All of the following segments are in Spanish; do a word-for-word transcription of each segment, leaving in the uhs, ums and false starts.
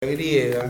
griega.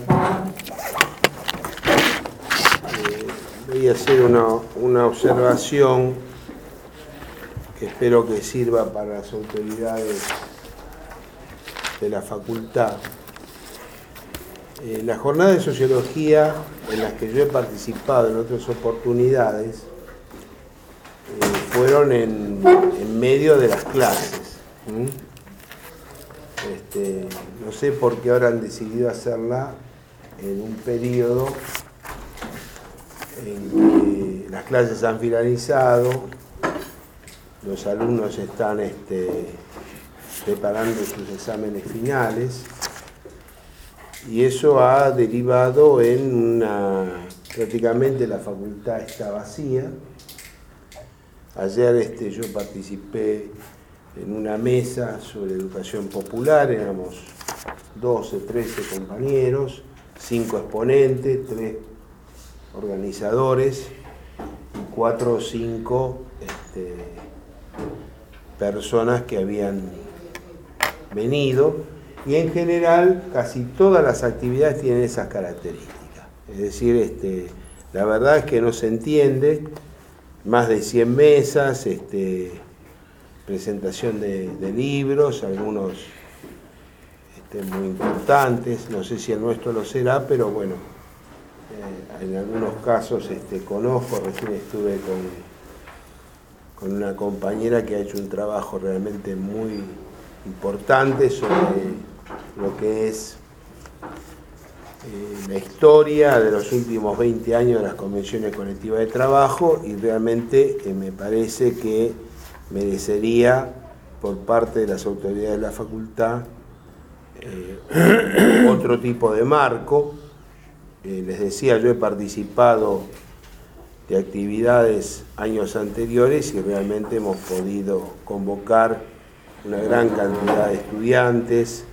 Eh, voy a hacer una, una observación que espero que sirva para las autoridades de la facultad. Eh, la jornada de sociología en las que yo he participado en otras oportunidades eh, fueron en, en medio de las clases. ¿Mm? Este, no sé por qué ahora han decidido hacerla en un periodo en que las clases han finalizado, los alumnos están este, preparando sus exámenes finales y eso ha derivado en una, prácticamente la facultad está vacía. Ayer este, yo participé en una mesa sobre educación popular, éramos doce, trece compañeros, cinco exponentes, tres organizadores y cuatro o cinco este, personas que habían venido, y en general casi todas las actividades tienen esas características. Es decir, este, la verdad es que no se entiende, más de cien mesas, este, presentación de, de libros, algunos este, muy importantes, no sé si el nuestro lo será, pero bueno, eh, en algunos casos este, conozco, recién estuve con, con una compañera que ha hecho un trabajo realmente muy importante sobre lo que es eh, la historia de los últimos veinte años de las convenciones colectivas de trabajo, y realmente eh, me parece que merecería por parte de las autoridades de la facultad eh, otro tipo de marco. Eh, les decía, yo he participado de actividades años anteriores y realmente hemos podido convocar una gran cantidad de estudiantes.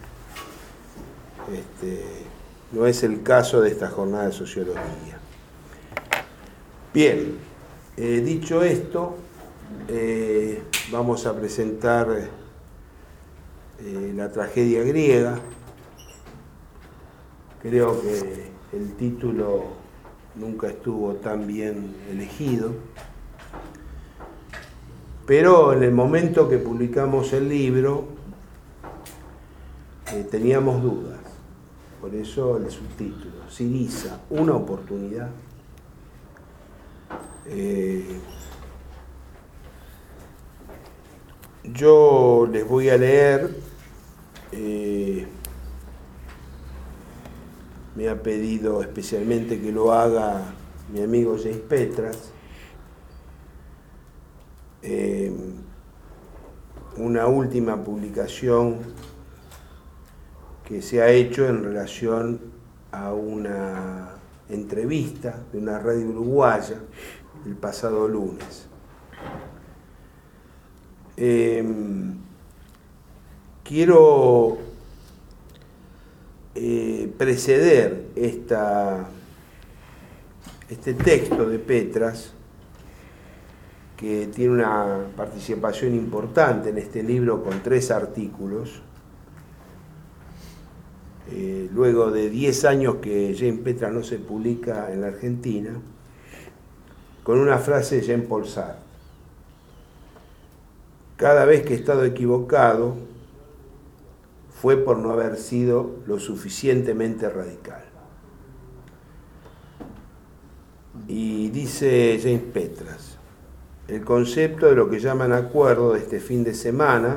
Este, no es el caso de esta jornada de sociología. Bien, eh, dicho esto, Eh, vamos a presentar eh, la tragedia griega. Creo que el título nunca estuvo tan bien elegido, pero en el momento que publicamos el libro eh, teníamos dudas, por eso el subtítulo, Syriza, una oportunidad. Eh, Yo les voy a leer, eh, me ha pedido especialmente que lo haga mi amigo James Petras, eh, una última publicación que se ha hecho en relación a una entrevista de una radio uruguaya el pasado lunes. Eh, quiero eh, preceder esta, este texto de Petras, que tiene una participación importante en este libro con tres artículos. Eh, luego de diez años que James Petras no se publica en la Argentina, con una frase de Jean-Paul Sartre: cada vez que he estado equivocado fue por no haber sido lo suficientemente radical. Y dice James Petras, el concepto de lo que llaman acuerdo de este fin de semana,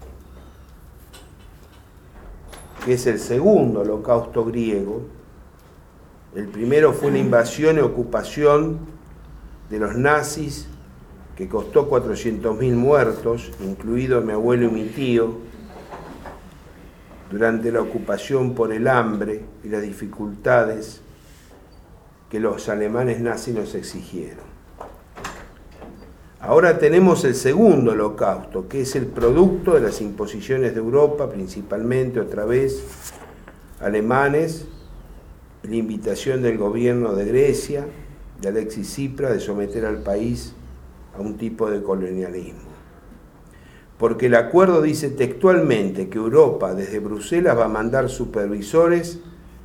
que es el segundo holocausto griego, el primero fue una invasión y ocupación de los nazis que costó cuatrocientos mil muertos, incluido mi abuelo y mi tío, durante la ocupación por el hambre y las dificultades que los alemanes nazis nos exigieron. Ahora tenemos el segundo holocausto, que es el producto de las imposiciones de Europa, principalmente otra vez alemanes, la invitación del gobierno de Grecia, de Alexis Tsipras, de someter al país a un tipo de colonialismo. Porque el acuerdo dice textualmente que Europa desde Bruselas va a mandar supervisores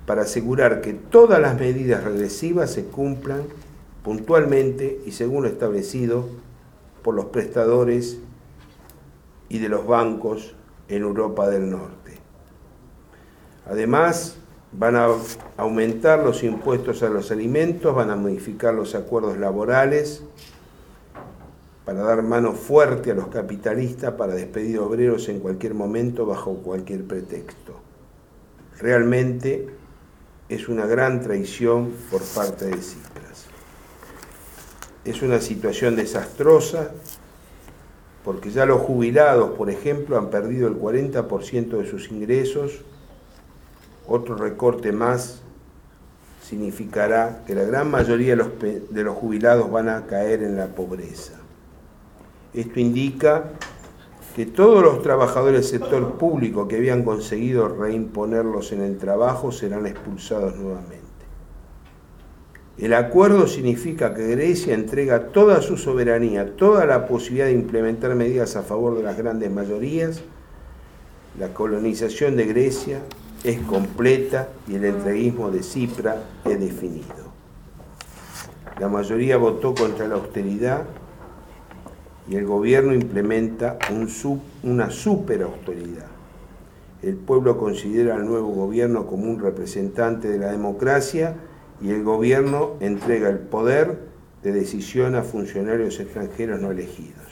para asegurar que todas las medidas regresivas se cumplan puntualmente y según lo establecido por los prestadores y de los bancos en Europa del Norte. Además, van a aumentar los impuestos a los alimentos, van a modificar los acuerdos laborales para dar mano fuerte a los capitalistas para despedir obreros en cualquier momento bajo cualquier pretexto. Realmente es una gran traición por parte de Tsipras. Es una situación desastrosa porque ya los jubilados, por ejemplo, han perdido el cuarenta por ciento de sus ingresos. Otro recorte más significará que la gran mayoría de los, de los jubilados van a caer en la pobreza. Esto indica que todos los trabajadores del sector público que habían conseguido reimponerlos en el trabajo serán expulsados nuevamente. El acuerdo significa que Grecia entrega toda su soberanía, toda la posibilidad de implementar medidas a favor de las grandes mayorías. La colonización de Grecia es completa y el entreguismo de Tsipras es definido. La mayoría votó contra la austeridad y el gobierno implementa un sub, una superausteridad. El pueblo considera al nuevo gobierno como un representante de la democracia y el gobierno entrega el poder de decisión a funcionarios extranjeros no elegidos.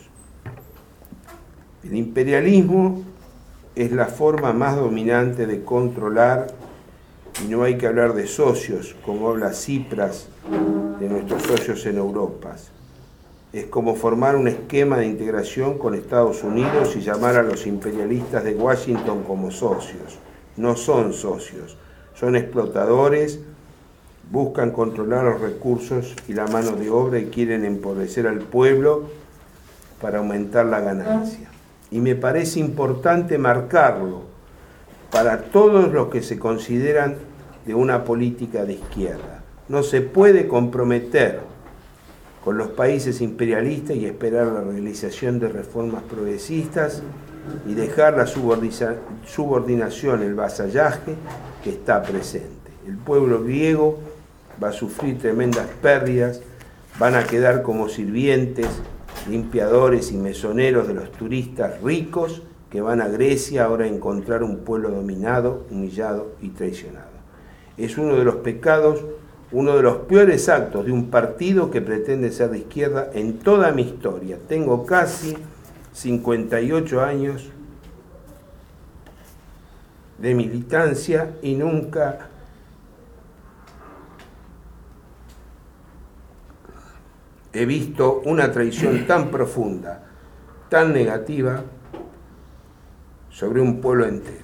El imperialismo es la forma más dominante de controlar, y no hay que hablar de socios, como habla Tsipras de nuestros socios en Europa. Es como formar un esquema de integración con Estados Unidos y llamar a los imperialistas de Washington como socios. No son socios, son explotadores, buscan controlar los recursos y la mano de obra y quieren empobrecer al pueblo para aumentar la ganancia. Y me parece importante marcarlo para todos los que se consideran de una política de izquierda. No se puede comprometer con los países imperialistas y esperar la realización de reformas progresistas y dejar la subordinación, el vasallaje que está presente. El pueblo griego va a sufrir tremendas pérdidas, van a quedar como sirvientes, limpiadores y mesoneros de los turistas ricos que van a Grecia ahora a encontrar un pueblo dominado, humillado y traicionado. Es uno de los pecados, uno de los peores actos de un partido que pretende ser de izquierda en toda mi historia. Tengo casi cincuenta y ocho años de militancia y nunca he visto una traición tan profunda, tan negativa, sobre un pueblo entero.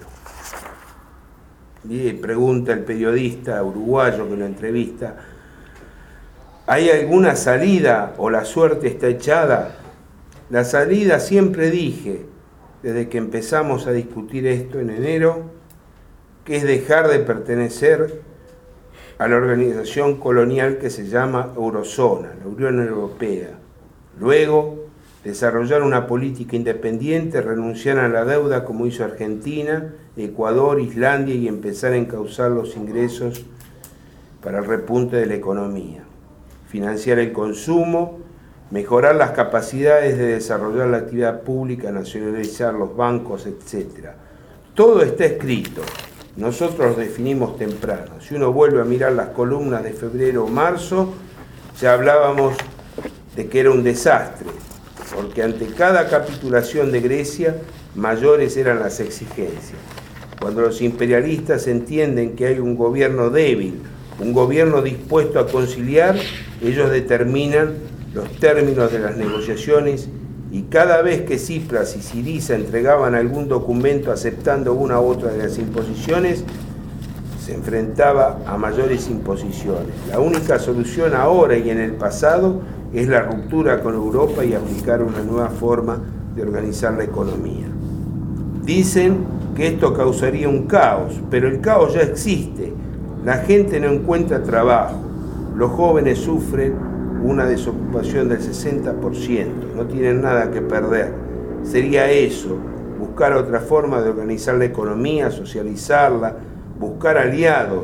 Y pregunta el periodista uruguayo que lo entrevista, ¿hay alguna salida o la suerte está echada? La salida, siempre dije, desde que empezamos a discutir esto en enero, que es dejar de pertenecer a la organización colonial que se llama Eurozona, la Unión Europea. Luego, desarrollar una política independiente, renunciar a la deuda como hizo Argentina, Ecuador, Islandia y empezar a encauzar los ingresos para el repunte de la economía. Financiar el consumo, mejorar las capacidades de desarrollar la actividad pública, nacionalizar los bancos, etcétera. Todo está escrito. Nosotros lo definimos temprano. Si uno vuelve a mirar las columnas de febrero o marzo, ya hablábamos de que era un desastre, porque ante cada capitulación de Grecia, mayores eran las exigencias. Cuando los imperialistas entienden que hay un gobierno débil, un gobierno dispuesto a conciliar, ellos determinan los términos de las negociaciones y cada vez que Tsipras y Syriza entregaban algún documento aceptando una u otra de las imposiciones, se enfrentaba a mayores imposiciones. La única solución ahora y en el pasado es la ruptura con Europa y aplicar una nueva forma de organizar la economía. Dicen que esto causaría un caos, pero el caos ya existe. La gente no encuentra trabajo, los jóvenes sufren una desocupación del sesenta por ciento, no tienen nada que perder. Sería eso, buscar otra forma de organizar la economía, socializarla, buscar aliados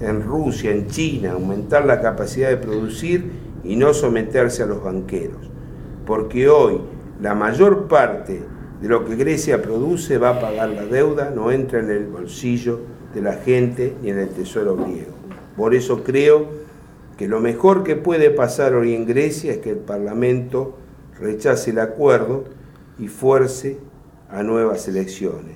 en Rusia, en China, aumentar la capacidad de producir y no someterse a los banqueros. Porque hoy la mayor parte de lo que Grecia produce va a pagar la deuda, no entra en el bolsillo de la gente ni en el tesoro griego. Por eso creo que lo mejor que puede pasar hoy en Grecia es que el Parlamento rechace el acuerdo y fuerce a nuevas elecciones.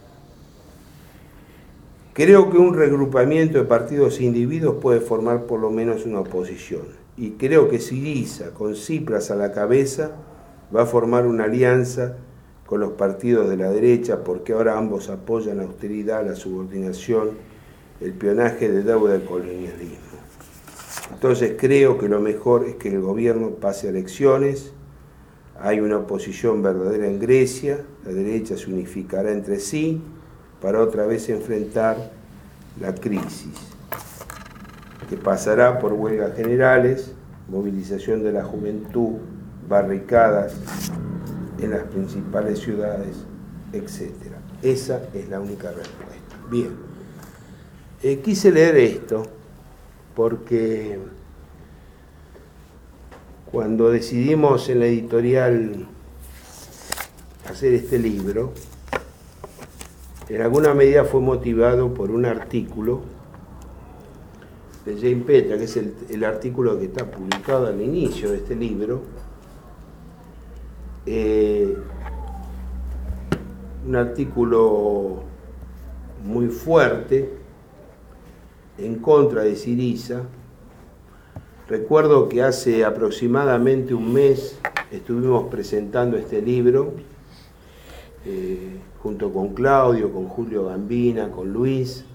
Creo que un regrupamiento de partidos e individuos puede formar por lo menos una oposición. Y creo que Syriza, con Tsipras a la cabeza, va a formar una alianza con los partidos de la derecha, porque ahora ambos apoyan la austeridad, la subordinación, el espionaje de deuda del colonialismo. Entonces creo que lo mejor es que el gobierno pase a elecciones. Hay una oposición verdadera en Grecia, la derecha se unificará entre sí para otra vez enfrentar la crisis, que pasará por huelgas generales, movilización de la juventud, barricadas en las principales ciudades, etcétera. Esa es la única respuesta. Bien, eh, quise leer esto porque cuando decidimos en la editorial hacer este libro, en alguna medida fue motivado por un artículo de Jane Petra, que es el, el artículo que está publicado al inicio de este libro, eh, un artículo muy fuerte en contra de Syriza. Recuerdo que hace aproximadamente un mes estuvimos presentando este libro, eh, junto con Claudio, con Julio Gambina, con Luis,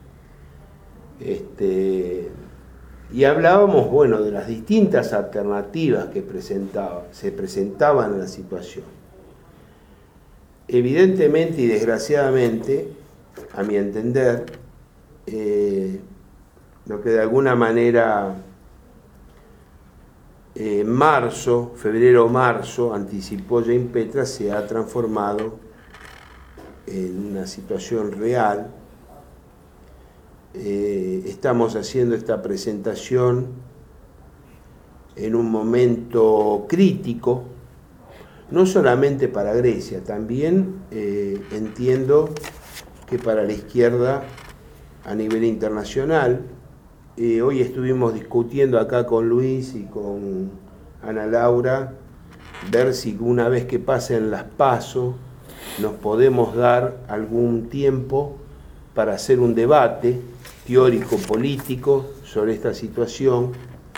este, y hablábamos, bueno, de las distintas alternativas que presentaba, se presentaban en la situación. Evidentemente y desgraciadamente, a mi entender, eh, lo que de alguna manera en eh, marzo, febrero-marzo, anticipó Jane Petra, se ha transformado en una situación real. Eh, estamos haciendo esta presentación en un momento crítico, no solamente para Grecia, también eh, entiendo que para la izquierda a nivel internacional. Eh, hoy estuvimos discutiendo acá con Luis y con Ana Laura, ver si una vez que pasen las PASO nos podemos dar algún tiempo para hacer un debate teórico-político sobre esta situación,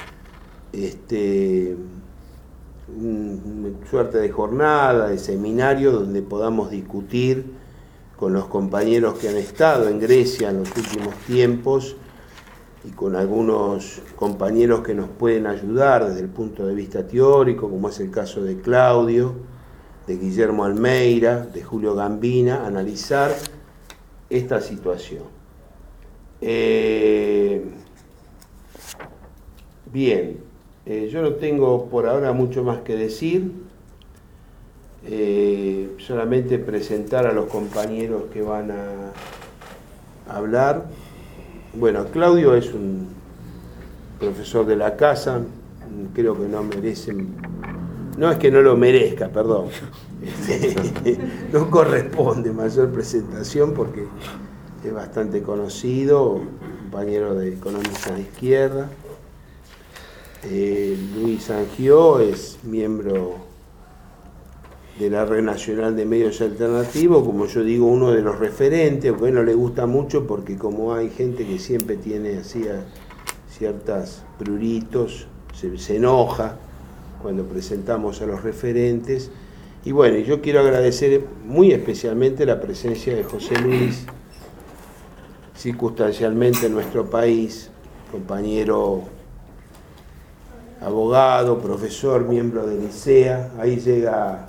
este, una suerte de jornada, de seminario, donde podamos discutir con los compañeros que han estado en Grecia en los últimos tiempos y con algunos compañeros que nos pueden ayudar desde el punto de vista teórico, como es el caso de Claudio, de Guillermo Almeida, de Julio Gambina, analizar esta situación. Eh, bien, eh, yo no tengo por ahora mucho más que decir, eh, solamente presentar a los compañeros que van a hablar. Bueno, Claudio es un profesor de la casa, creo que no merecen, no es que no lo merezca, perdón, este, no corresponde mayor presentación porque es bastante conocido, compañero de economistas de izquierda. Eh, Luis Angió es miembro de la Red Nacional de Medios Alternativos, como yo digo, uno de los referentes, aunque no le gusta mucho porque como hay gente que siempre tiene así ciertas pruritos, se, se enoja cuando presentamos a los referentes. Y bueno, yo quiero agradecer muy especialmente la presencia de José Luis, circunstancialmente en nuestro país, compañero abogado, profesor, miembro del ICEA. Ahí llega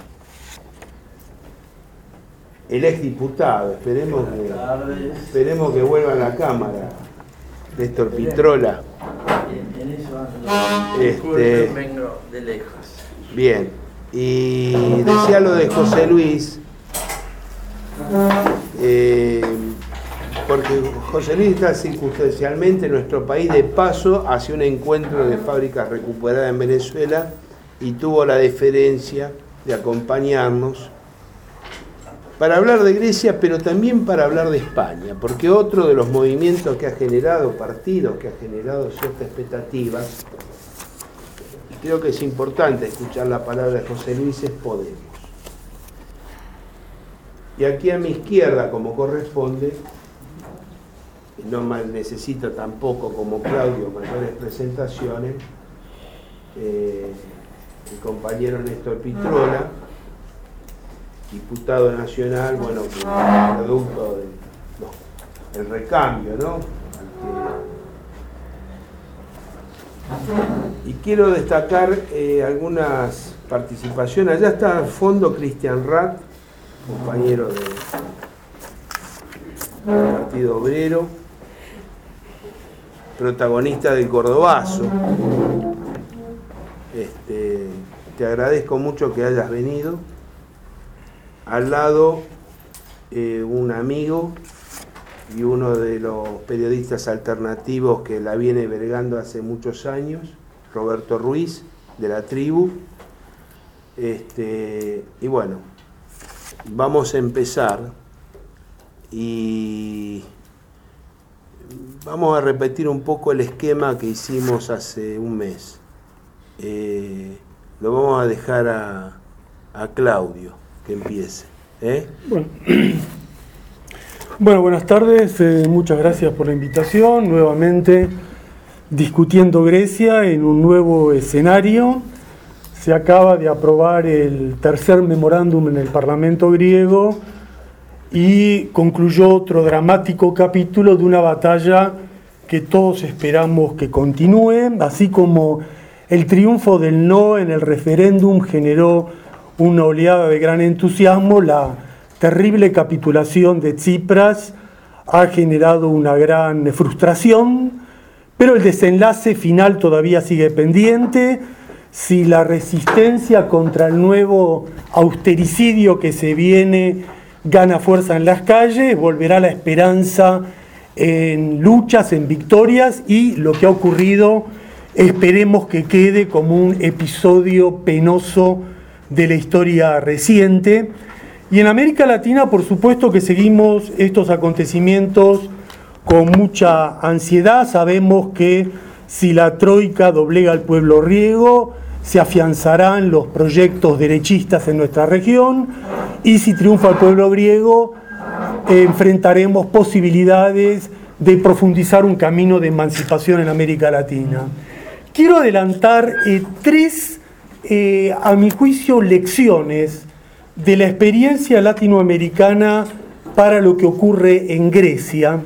el exdiputado, esperemos que, esperemos que vuelva a la Cámara, Néstor Pitrola. En eso este, vengo de lejos. Bien, y decía lo de José Luis, eh, porque José Luis está circunstancialmente en nuestro país de paso hacia un encuentro de fábricas recuperadas en Venezuela y tuvo la deferencia de acompañarnos para hablar de Grecia, pero también para hablar de España, porque otro de los movimientos que ha generado, partidos que ha generado ciertas expectativas, y creo que es importante escuchar la palabra de José Luis, es Podemos. Y aquí a mi izquierda, como corresponde, no necesito tampoco, como Claudio, mayores presentaciones, eh, el compañero Néstor Pitrola, diputado nacional, bueno, que es producto del no, el recambio, ¿no? Y quiero destacar eh, algunas participaciones. Allá está al fondo Cristian Rath, compañero de, del Partido Obrero, protagonista del Cordobazo. Este, te agradezco mucho que hayas venido. Al lado, eh, un amigo y uno de los periodistas alternativos que la viene vergando hace muchos años, Roberto Ruiz, de La Tribu. Este, y bueno, vamos a empezar y vamos a repetir un poco el esquema que hicimos hace un mes. Eh, lo vamos a dejar a, a Claudio que empiece. ¿eh? Bueno. Bueno, buenas tardes, eh, muchas gracias por la invitación, nuevamente discutiendo Grecia en un nuevo escenario. Se acaba de aprobar el tercer memorándum en el Parlamento griego y concluyó otro dramático capítulo de una batalla que todos esperamos que continúe, así como el triunfo del no en el referéndum generó una oleada de gran entusiasmo. La terrible capitulación de Tsipras ha generado una gran frustración, pero el desenlace final todavía sigue pendiente. Si la resistencia contra el nuevo austericidio que se viene gana fuerza en las calles, volverá la esperanza en luchas, en victorias, y lo que ha ocurrido esperemos que quede como un episodio penoso de la historia reciente. Y en América Latina, por supuesto que seguimos estos acontecimientos con mucha ansiedad. Sabemos que si la troika doblega al pueblo griego, se afianzarán los proyectos derechistas en nuestra región, y si triunfa el pueblo griego, eh, enfrentaremos posibilidades de profundizar un camino de emancipación en América Latina. Quiero adelantar eh, tres, eh, a mi juicio, lecciones de la experiencia latinoamericana para lo que ocurre en Grecia.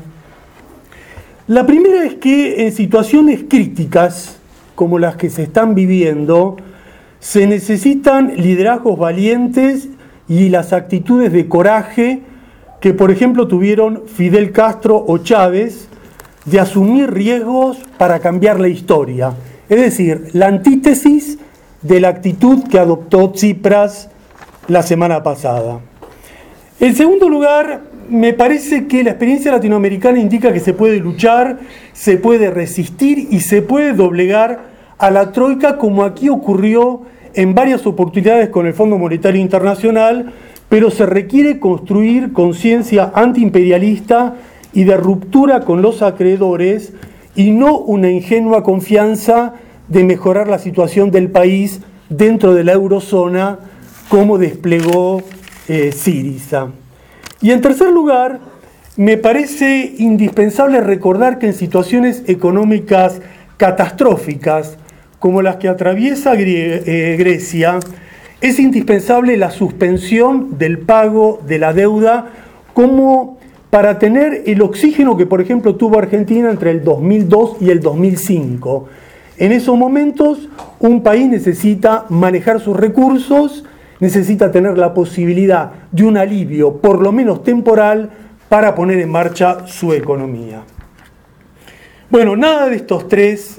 La primera es que en situaciones críticas, como las que se están viviendo, se necesitan liderazgos valientes y las actitudes de coraje que, por ejemplo, tuvieron Fidel Castro o Chávez, de asumir riesgos para cambiar la historia. Es decir, la antítesis de la actitud que adoptó Tsipras la semana pasada. En segundo lugar, me parece que la experiencia latinoamericana indica que se puede luchar, se puede resistir y se puede doblegar a la troika, como aquí ocurrió en varias oportunidades con el Fondo Monetario Internacional, pero se requiere construir conciencia antiimperialista y de ruptura con los acreedores, y no una ingenua confianza de mejorar la situación del país dentro de la eurozona, como desplegó eh, Syriza. Y en tercer lugar, me parece indispensable recordar que en situaciones económicas catastróficas, como las que atraviesa Gre- eh, Grecia, es indispensable la suspensión del pago de la deuda, como para tener el oxígeno que, por ejemplo, tuvo Argentina entre el dos mil dos y el dos mil cinco. En esos momentos, un país necesita manejar sus recursos, necesita tener la posibilidad de un alivio, por lo menos temporal, para poner en marcha su economía. Bueno, nada de estos tres,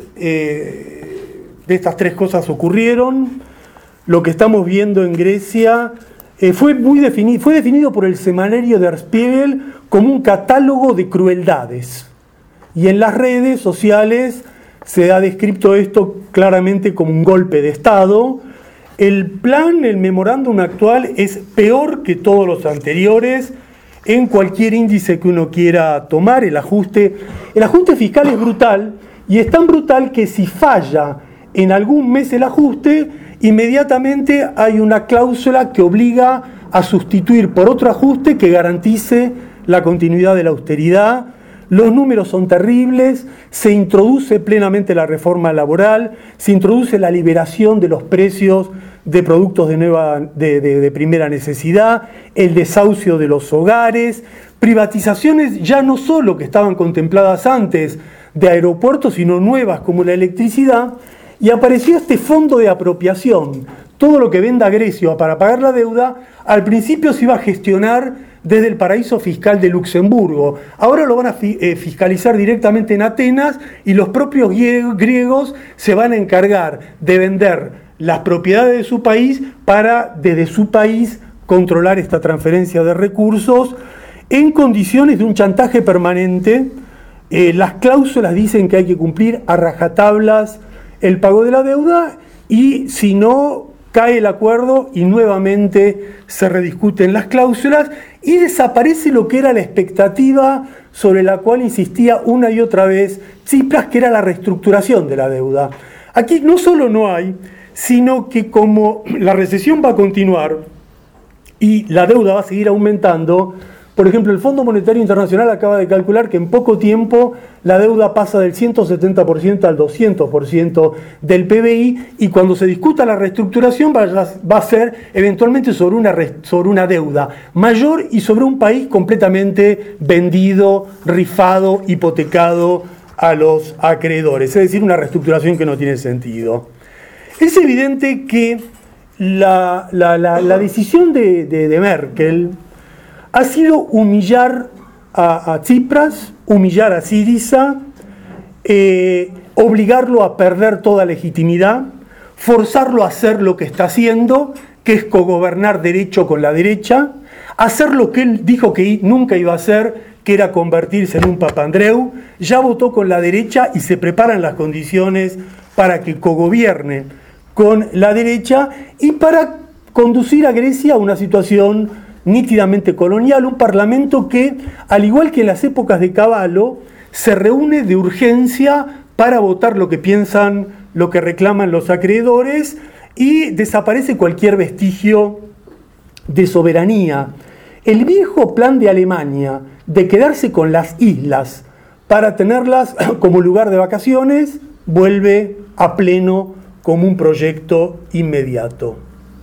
eh, de estas tres cosas ocurrieron. Lo que estamos viendo en Grecia eh, fue, muy defini- fue definido por el semanario Der Spiegel como un catálogo de crueldades. Y en las redes sociales se ha descrito esto claramente como un golpe de Estado. El plan, el memorándum actual, es peor que todos los anteriores en cualquier índice que uno quiera tomar. El ajuste, el ajuste fiscal es brutal, y es tan brutal que si falla en algún mes el ajuste, inmediatamente hay una cláusula que obliga a sustituir por otro ajuste que garantice la continuidad de la austeridad. Los números son terribles, se introduce plenamente la reforma laboral, se introduce la liberación de los precios de productos de, nueva, de, de, de primera necesidad, el desahucio de los hogares, privatizaciones ya no solo que estaban contempladas antes de aeropuertos, sino nuevas como la electricidad, y apareció este fondo de apropiación. Todo lo que venda Grecia para pagar la deuda, al principio se iba a gestionar desde el paraíso fiscal de Luxemburgo. Ahora lo van a fiscalizar directamente en Atenas, y los propios griegos se van a encargar de vender las propiedades de su país para, desde su país, controlar esta transferencia de recursos en condiciones de un chantaje permanente. Eh, las cláusulas dicen que hay que cumplir a rajatablas el pago de la deuda, y si no, cae el acuerdo y nuevamente se rediscuten las cláusulas y desaparece lo que era la expectativa sobre la cual insistía una y otra vez Tsipras, que era la reestructuración de la deuda. Aquí no solo no hay, sino que como la recesión va a continuar y la deuda va a seguir aumentando, por ejemplo, el Fondo Monetario Internacional acaba de calcular que en poco tiempo la deuda pasa del ciento setenta por ciento al doscientos por ciento del P B I, y cuando se discuta la reestructuración va a, va a ser eventualmente sobre una, sobre una deuda mayor y sobre un país completamente vendido, rifado, hipotecado a los acreedores, es decir, una reestructuración que no tiene sentido. Es evidente que la, la, la, la decisión de, de, de Merkel ha sido humillar a, a Tsipras, humillar a Syriza, eh, obligarlo a perder toda legitimidad, forzarlo a hacer lo que está haciendo, que es cogobernar derecho con la derecha, hacer lo que él dijo que nunca iba a hacer, que era convertirse en un Papandreou. Ya votó con la derecha y se preparan las condiciones para que cogobierne con la derecha y para conducir a Grecia a una situación nítidamente colonial, un parlamento que, al igual que en las épocas de Cavallo, se reúne de urgencia para votar lo que piensan, lo que reclaman los acreedores, y desaparece cualquier vestigio de soberanía. El viejo plan de Alemania de quedarse con las islas para tenerlas como lugar de vacaciones vuelve a pleno como un proyecto inmediato.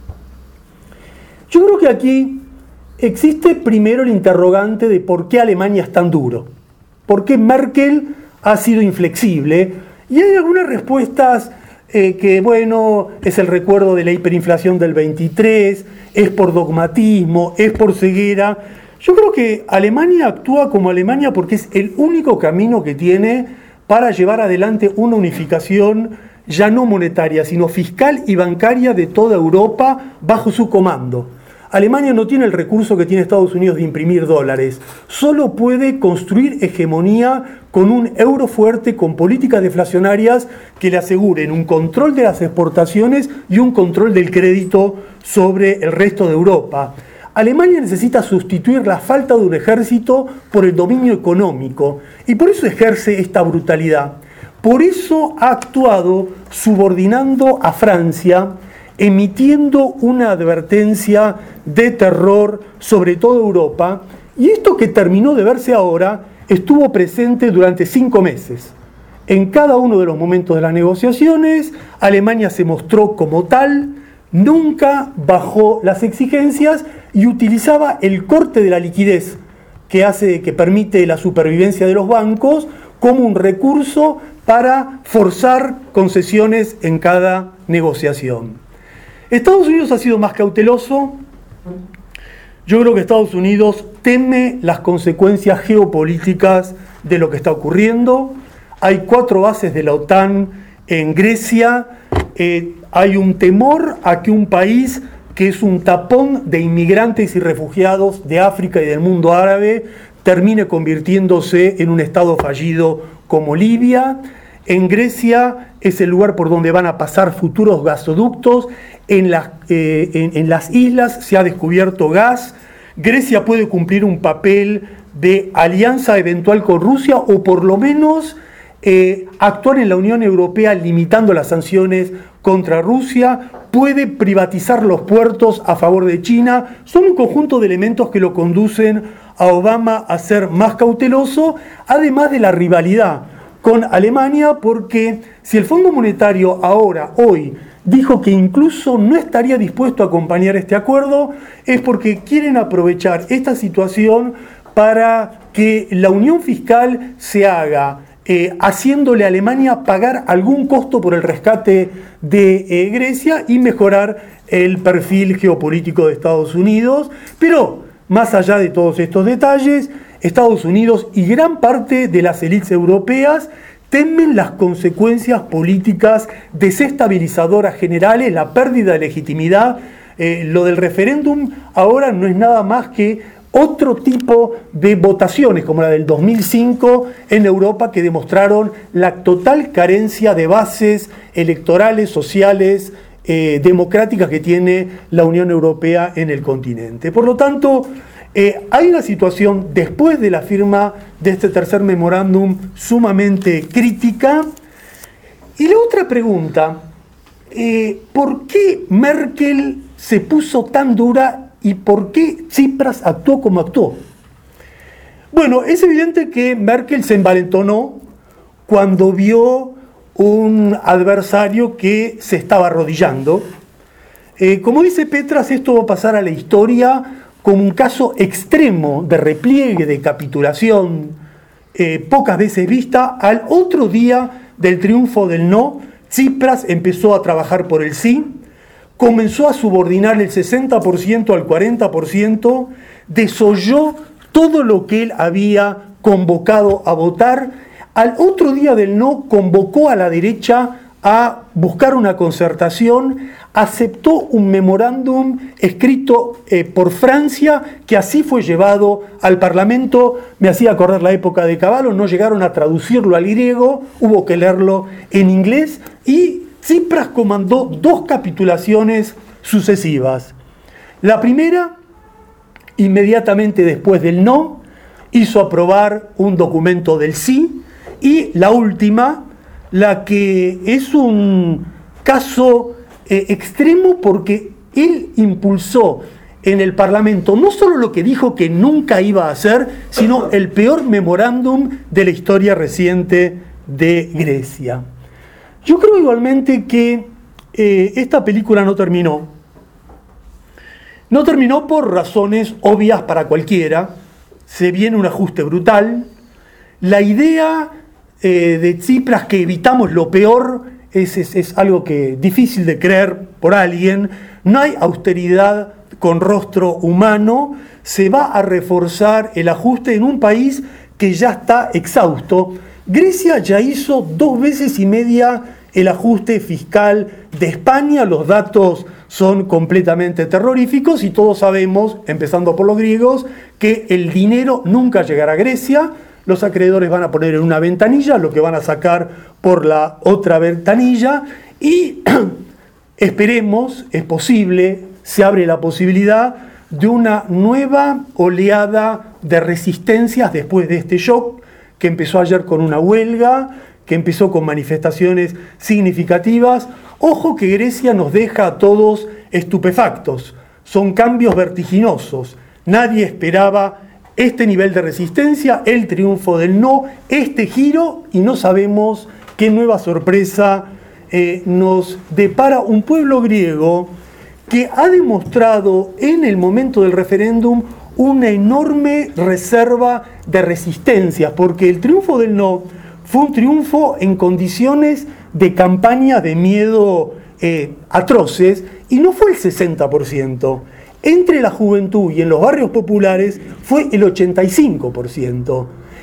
Yo creo que aquí existe primero el interrogante de por qué Alemania es tan duro, por qué Merkel ha sido inflexible, y hay algunas respuestas eh, que, bueno, es el recuerdo de la hiperinflación del veintitrés, es por dogmatismo, es por ceguera. Yo creo que Alemania actúa como Alemania porque es el único camino que tiene para llevar adelante una unificación ya no monetaria, sino fiscal y bancaria de toda Europa bajo su comando. Alemania no tiene el recurso que tiene Estados Unidos de imprimir dólares, solo puede construir hegemonía con un euro fuerte, con políticas deflacionarias que le aseguren un control de las exportaciones y un control del crédito sobre el resto de Europa. Alemania necesita sustituir la falta de un ejército por el dominio económico, y por eso ejerce esta brutalidad. Por eso ha actuado subordinando a Francia, emitiendo una advertencia de terror sobre toda Europa, y esto que terminó de verse ahora estuvo presente durante cinco meses. En cada uno de los momentos de las negociaciones, Alemania se mostró como tal, nunca bajó las exigencias y utilizaba el corte de la liquidez que hace, que permite la supervivencia de los bancos como un recurso para forzar concesiones en cada negociación. Estados Unidos ha sido más cauteloso. Yo creo que Estados Unidos teme las consecuencias geopolíticas de lo que está ocurriendo. Hay cuatro bases de la OTAN en Grecia. Eh, hay un temor a que un país que es un tapón de inmigrantes y refugiados de África y del mundo árabe, termine convirtiéndose en un estado fallido como Libia. En Grecia es el lugar por donde van a pasar futuros gasoductos. En las, eh, en, en las islas se ha descubierto gas. Grecia puede cumplir un papel de alianza eventual con Rusia o por lo menos eh, actuar en la Unión Europea limitando las sanciones contra Rusia. Puede privatizar los puertos a favor de China. Son un conjunto de elementos que lo conducen a Obama a ser más cauteloso, además de la rivalidad con Alemania, porque si el Fondo Monetario ahora, hoy, dijo que incluso no estaría dispuesto a acompañar este acuerdo, es porque quieren aprovechar esta situación para que la unión fiscal se haga eh, haciéndole a Alemania pagar algún costo por el rescate de eh, Grecia y mejorar el perfil geopolítico de Estados Unidos. Pero más allá de todos estos detalles, Estados Unidos y gran parte de las élites europeas temen las consecuencias políticas desestabilizadoras generales, la pérdida de legitimidad. Eh, lo del referéndum ahora no es nada más que otro tipo de votaciones, como la del dos mil cinco en Europa, que demostraron la total carencia de bases electorales, sociales, eh, democráticas que tiene la Unión Europea en el continente. Por lo tanto, Eh, hay una situación después de la firma de este tercer memorándum sumamente crítica. Y la otra pregunta, eh, ¿por qué Merkel se puso tan dura y por qué Tsipras actuó como actuó? Bueno, es evidente que Merkel se envalentonó cuando vio un adversario que se estaba arrodillando. Eh, como dice Petras, esto va a pasar a la historia como un caso extremo de repliegue, de capitulación, eh, pocas veces vista. Al otro día del triunfo del no, Tsipras empezó a trabajar por el sí, comenzó a subordinar el sesenta por ciento al cuarenta por ciento, desoyó todo lo que él había convocado a votar. Al otro día del no, convocó a la derecha a buscar una concertación, aceptó un memorándum escrito eh, por Francia, que así fue llevado al Parlamento. Me hacía acordar la época de Cavallo, no llegaron a traducirlo al griego, hubo que leerlo en inglés, y Tsipras comandó dos capitulaciones sucesivas. La primera, inmediatamente después del no, hizo aprobar un documento del sí, y la última, la que es un caso eh, extremo porque él impulsó en el Parlamento no solo lo que dijo que nunca iba a hacer, sino el peor memorándum de la historia reciente de Grecia. Yo creo igualmente que eh, esta película no terminó. No terminó por razones obvias para cualquiera. Se viene un ajuste brutal. La idea Eh, de Tsipras que evitamos lo peor es, es, es algo que difícil de creer por alguien. No hay austeridad con rostro humano. Se va a reforzar el ajuste en un país que ya está exhausto. Grecia ya hizo dos veces y media el ajuste fiscal de España. Los datos son completamente terroríficos y todos sabemos, empezando por los griegos, que el dinero nunca llegará a Grecia. Los acreedores van a poner en una ventanilla lo que van a sacar por la otra ventanilla y esperemos, es posible, se abre la posibilidad de una nueva oleada de resistencias después de este shock que empezó ayer con una huelga, que empezó con manifestaciones significativas. Ojo que Grecia nos deja a todos estupefactos, son cambios vertiginosos, nadie esperaba este nivel de resistencia, el triunfo del no, este giro, y no sabemos qué nueva sorpresa eh, nos depara un pueblo griego que ha demostrado en el momento del referéndum una enorme reserva de resistencia, porque el triunfo del no fue un triunfo en condiciones de campaña de miedo eh, atroces, y no fue el sesenta por ciento. Entre la juventud y en los barrios populares fue el ochenta y cinco por ciento.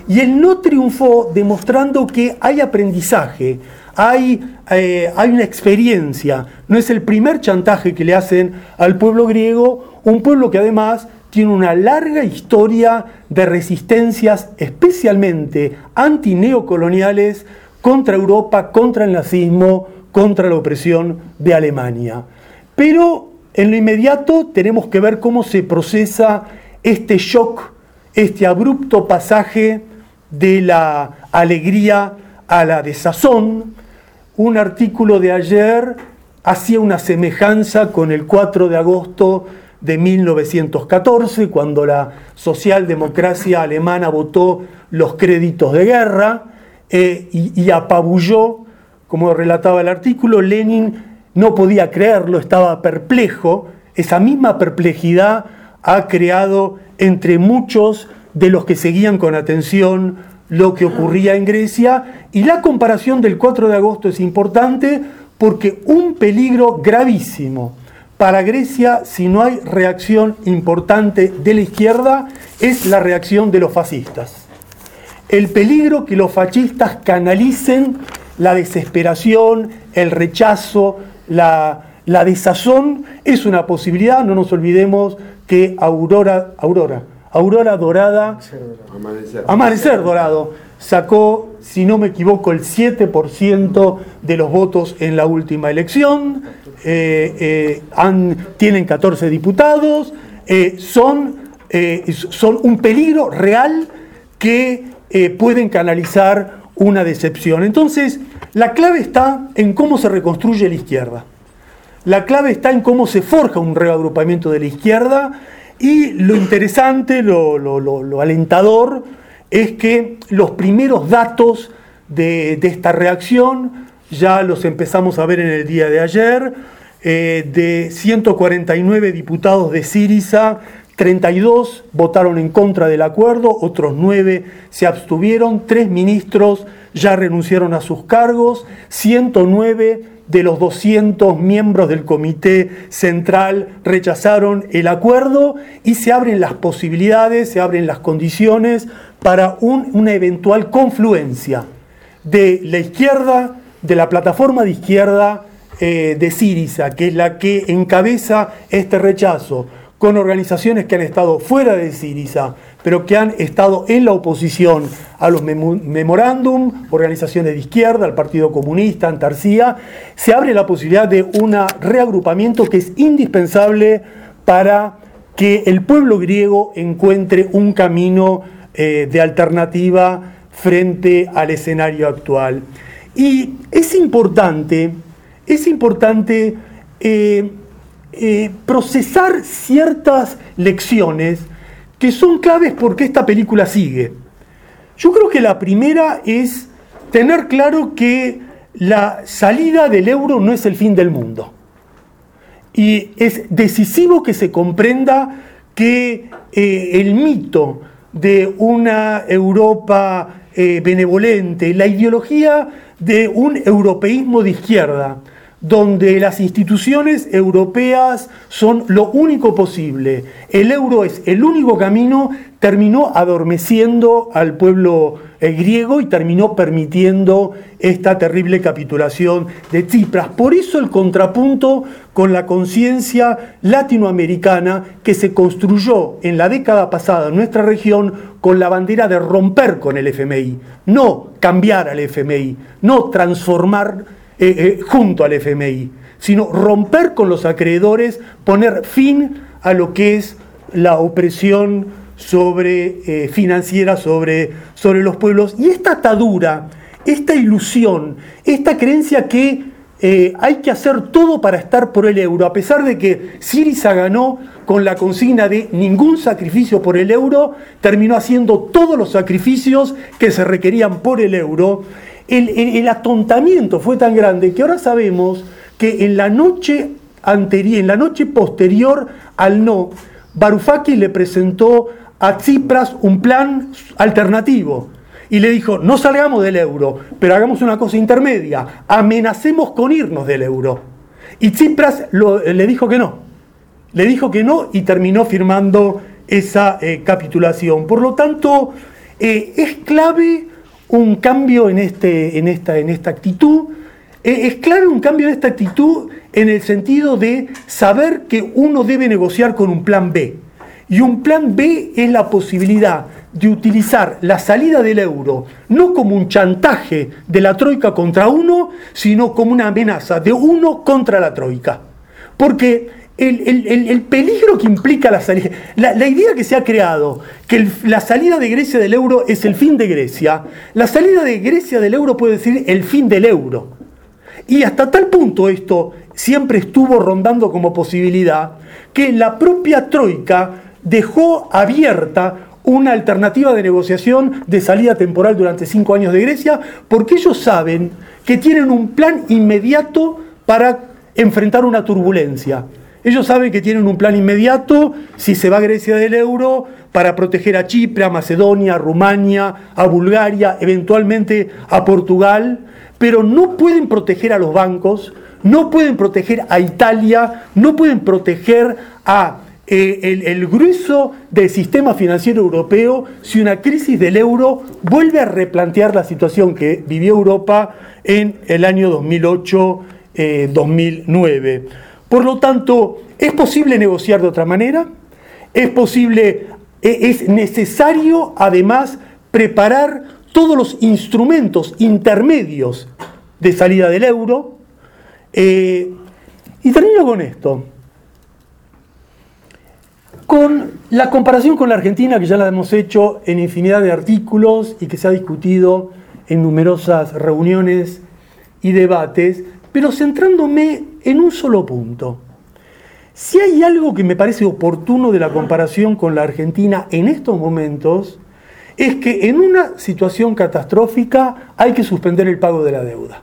Y el no triunfó demostrando que hay aprendizaje, hay, eh, hay una experiencia. No es el primer chantaje que le hacen al pueblo griego, un pueblo que además tiene una larga historia de resistencias, especialmente antineocoloniales, contra Europa, contra el nazismo, contra la opresión de Alemania. Pero en lo inmediato tenemos que ver cómo se procesa este shock, este abrupto pasaje de la alegría a la desazón. Un artículo de ayer hacía una semejanza con el cuatro de agosto de mil novecientos catorce, cuando la socialdemocracia alemana votó los créditos de guerra eh, y, y apabulló, como relataba el artículo. Lenin no podía creerlo, estaba perplejo. Esa misma perplejidad ha creado entre muchos de los que seguían con atención lo que ocurría en Grecia, y la comparación del cuatro de agosto es importante porque un peligro gravísimo para Grecia, si no hay reacción importante de la izquierda, es la reacción de los fascistas. El peligro que los fascistas canalicen la desesperación, el rechazo, la, la desazón, es una posibilidad. No nos olvidemos que Aurora, Aurora, Aurora Dorada, Amanecer. Amanecer Dorado, sacó, si no me equivoco, el siete por ciento de los votos en la última elección. Eh, eh, han, tienen catorce diputados, eh, son, eh, son un peligro real que eh, pueden canalizar una decepción. Entonces, la clave está en cómo se reconstruye la izquierda. La clave está en cómo se forja un reagrupamiento de la izquierda, y lo interesante, lo, lo, lo, lo alentador, es que los primeros datos de, de esta reacción ya los empezamos a ver en el día de ayer. Eh, de ciento cuarenta y nueve diputados de Syriza, treinta y dos votaron en contra del acuerdo, otros nueve se abstuvieron, tres ministros ya renunciaron a sus cargos, ciento nueve de los doscientos miembros del Comité Central rechazaron el acuerdo, y se abren las posibilidades, se abren las condiciones para un, una eventual confluencia de la izquierda, de la plataforma de izquierda eh, de Syriza, que es la que encabeza este rechazo, con organizaciones que han estado fuera de Syriza, pero que han estado en la oposición a los memorándum, organizaciones de izquierda, al Partido Comunista, Antarcía. Se abre la posibilidad de un reagrupamiento que es indispensable para que el pueblo griego encuentre un camino eh, de alternativa frente al escenario actual. Y es importante, es importante eh, eh, procesar ciertas lecciones que son claves porque esta película sigue. Yo creo que la primera es tener claro que la salida del euro no es el fin del mundo. Y es decisivo que se comprenda que eh, el mito de una Europa eh, benevolente, la ideología de un europeísmo de izquierda, donde las instituciones europeas son lo único posible, el euro es el único camino, terminó adormeciendo al pueblo eh, griego y terminó permitiendo esta terrible capitulación de Tsipras. Por eso el contrapunto con la conciencia latinoamericana que se construyó en la década pasada en nuestra región con la bandera de romper con el F M I, no cambiar al F M I, no transformar Eh, eh, junto al F M I, sino romper con los acreedores, poner fin a lo que es la opresión sobre, eh, financiera sobre, sobre los pueblos. Y esta atadura, esta ilusión, esta creencia que eh, hay que hacer todo para estar por el euro, a pesar de que Syriza ganó con la consigna de ningún sacrificio por el euro, terminó haciendo todos los sacrificios que se requerían por el euro. El, el, el atontamiento fue tan grande que ahora sabemos que en la noche anterior, en la noche posterior al no, Varoufakis le presentó a Tsipras un plan alternativo y le dijo: no salgamos del euro, pero hagamos una cosa intermedia, amenacemos con irnos del euro. Y Tsipras lo, le dijo que no, le dijo que no y terminó firmando esa eh, capitulación. Por lo tanto, Eh, es clave un cambio en, este, en, esta, en esta actitud, eh, es clave un cambio en esta actitud en el sentido de saber que uno debe negociar con un plan B. Y un plan B es la posibilidad de utilizar la salida del euro no como un chantaje de la troika contra uno, sino como una amenaza de uno contra la troika. Porque el, el, el, el peligro que implica la salida, la, la idea que se ha creado, que el, la salida de Grecia del euro es el fin de Grecia, la salida de Grecia del euro puede decir el fin del euro. Y hasta tal punto esto siempre estuvo rondando como posibilidad que la propia troika dejó abierta una alternativa de negociación de salida temporal durante cinco años de Grecia, porque ellos saben que tienen un plan inmediato para enfrentar una turbulencia. Ellos saben que tienen un plan inmediato, si se va Grecia del euro, para proteger a Chipre, a Macedonia, a Rumania, a Bulgaria, eventualmente a Portugal, pero no pueden proteger a los bancos, no pueden proteger a Italia, no pueden proteger a eh, el, el grueso del sistema financiero europeo si una crisis del euro vuelve a replantear la situación que vivió Europa en el año dos mil ocho dos mil nueve. Por lo tanto, ¿es posible negociar de otra manera? ¿Es posible, es necesario además preparar todos los instrumentos intermedios de salida del euro? Eh, y termino con esto. Con la comparación con la Argentina, que ya la hemos hecho en infinidad de artículos y que se ha discutido en numerosas reuniones y debates, pero centrándome en un solo punto. Si hay algo que me parece oportuno de la comparación con la Argentina en estos momentos, es que en una situación catastrófica hay que suspender el pago de la deuda.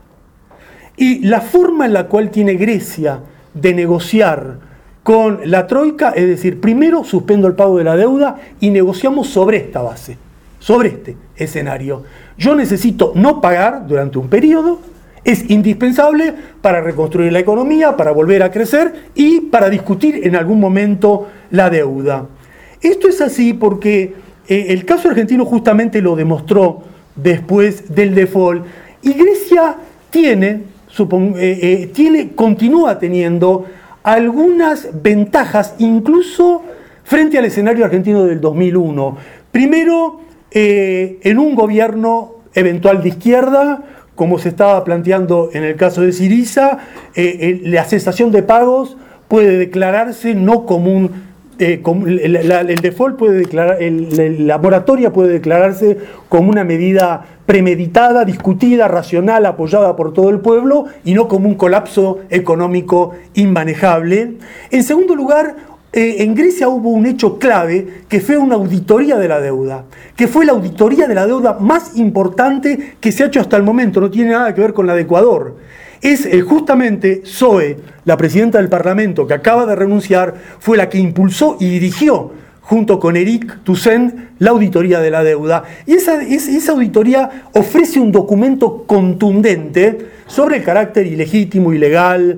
Y la forma en la cual tiene Grecia de negociar con la troika, es decir, primero suspendo el pago de la deuda y negociamos sobre esta base, sobre este escenario. Yo necesito no pagar durante un periodo, es indispensable para reconstruir la economía, para volver a crecer y para discutir en algún momento la deuda. Esto es así porque eh, el caso argentino justamente lo demostró después del default, y Grecia tiene, supon, eh, eh, tiene, continúa teniendo algunas ventajas incluso frente al escenario argentino del dos mil uno. Primero, eh, en un gobierno eventual de izquierda, como se estaba planteando en el caso de Syriza, eh, la cesación de pagos puede declararse no como un... Eh, como, la, la, el default puede declarar, el, la moratoria puede declararse como una medida premeditada, discutida, racional, apoyada por todo el pueblo, y no como un colapso económico inmanejable. En segundo lugar, Eh, en Grecia hubo un hecho clave que fue una auditoría de la deuda, que fue la auditoría de la deuda más importante que se ha hecho hasta el momento, no tiene nada que ver con la de Ecuador. Es eh, justamente Zoe, la presidenta del Parlamento, que acaba de renunciar, fue la que impulsó y dirigió, junto con Eric Toussaint, la auditoría de la deuda. Y esa, esa auditoría ofrece un documento contundente sobre el carácter ilegítimo, ilegal,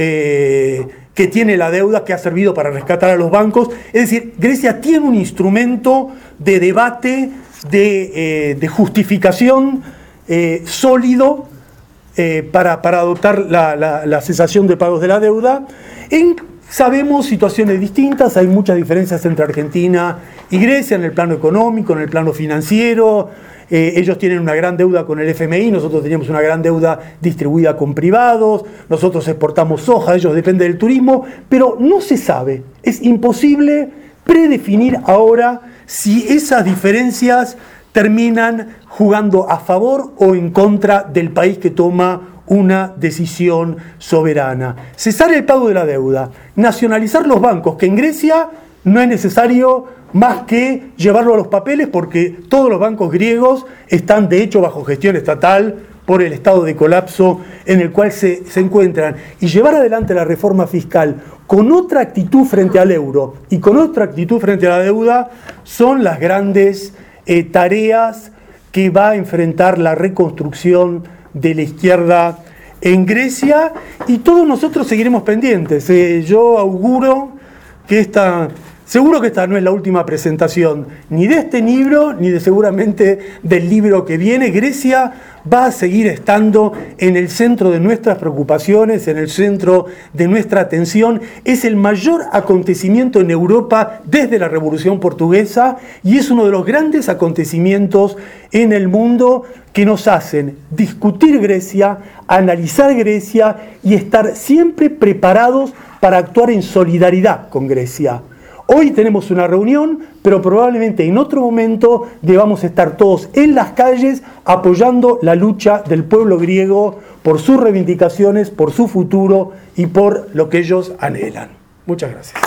eh, que tiene la deuda, que ha servido para rescatar a los bancos. Es decir, Grecia tiene un instrumento de debate, de, eh, de justificación eh, sólido eh, para, para adoptar la, la, la cesación de pagos de la deuda. En, sabemos situaciones distintas, hay muchas diferencias entre Argentina y Grecia en el plano económico, en el plano financiero. Eh, ellos tienen una gran deuda con el F M I, nosotros teníamos una gran deuda distribuida con privados, nosotros exportamos soja, ellos dependen del turismo, pero no se sabe, es imposible predefinir ahora si esas diferencias terminan jugando a favor o en contra del país que toma una decisión soberana. Cesar el pago de la deuda, nacionalizar los bancos, que en Grecia no es necesario más que llevarlo a los papeles, porque todos los bancos griegos están de hecho bajo gestión estatal por el estado de colapso en el cual se, se encuentran. Y llevar adelante la reforma fiscal con otra actitud frente al euro y con otra actitud frente a la deuda son las grandes eh, tareas que va a enfrentar la reconstrucción de la izquierda en Grecia, y todos nosotros seguiremos pendientes. Eh, yo auguro que esta Seguro que esta no es la última presentación ni de este libro, ni de seguramente del libro que viene. Grecia va a seguir estando en el centro de nuestras preocupaciones, en el centro de nuestra atención. Es el mayor acontecimiento en Europa desde la Revolución Portuguesa y es uno de los grandes acontecimientos en el mundo que nos hacen discutir Grecia, analizar Grecia y estar siempre preparados para actuar en solidaridad con Grecia. Hoy tenemos una reunión, pero probablemente en otro momento debamos estar todos en las calles apoyando la lucha del pueblo griego por sus reivindicaciones, por su futuro y por lo que ellos anhelan. Muchas gracias.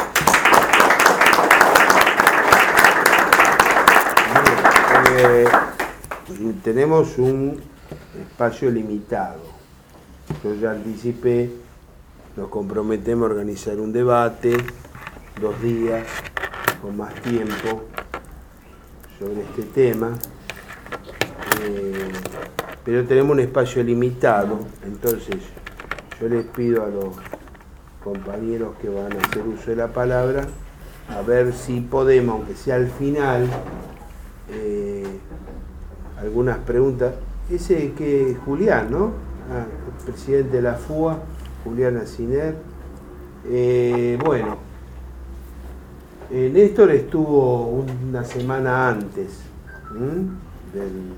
Eh, tenemos un espacio limitado. Yo ya anticipé, nos comprometemos a organizar un debate, dos días, con más tiempo, sobre este tema, eh, pero tenemos un espacio limitado, entonces yo les pido a los compañeros que van a hacer uso de la palabra, a ver si podemos, aunque sea al final, eh, algunas preguntas. Ese que Julián, ¿no? Ah, el presidente de la F U A, Julián Aciner. Eh, bueno, Eh, Néstor estuvo una semana antes del,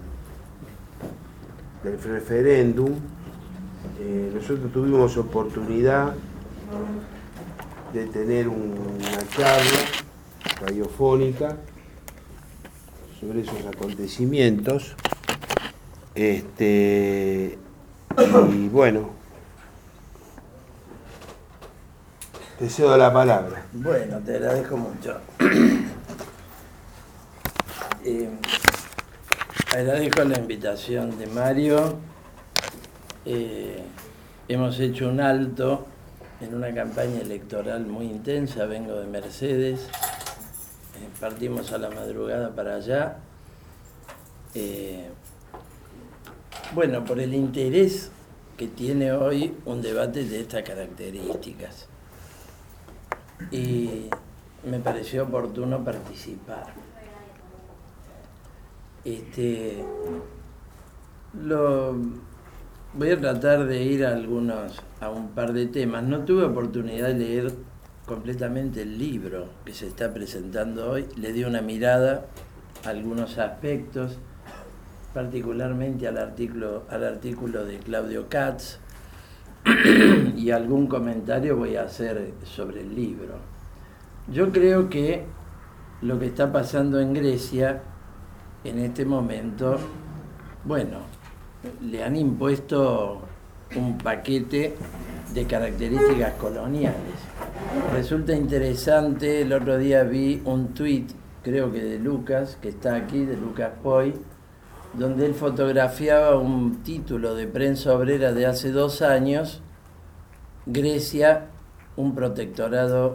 del referéndum. Eh, nosotros tuvimos oportunidad de tener un, una charla radiofónica sobre esos acontecimientos. Este, y bueno, te cedo la palabra. Bueno, te agradezco mucho. eh, agradezco la invitación de Mario. Eh, hemos hecho un alto en una campaña electoral muy intensa. Vengo de Mercedes. Eh, partimos a la madrugada para allá. Eh, bueno, por el interés que tiene hoy un debate de estas características. Y me pareció oportuno participar. Este, lo, voy a tratar de ir a algunos, a un par de temas. No tuve oportunidad de leer completamente el libro que se está presentando hoy. Le di una mirada a algunos aspectos, particularmente al artículo, al artículo de Claudio Katz, y algún comentario voy a hacer sobre el libro. Yo creo que lo que está pasando en Grecia en este momento, bueno, le han impuesto un paquete de características coloniales. Resulta interesante, el otro día vi un tuit, creo que de Lucas, que está aquí, de Lucas Poi, donde él fotografiaba un título de prensa obrera de hace dos años, Grecia, un protectorado,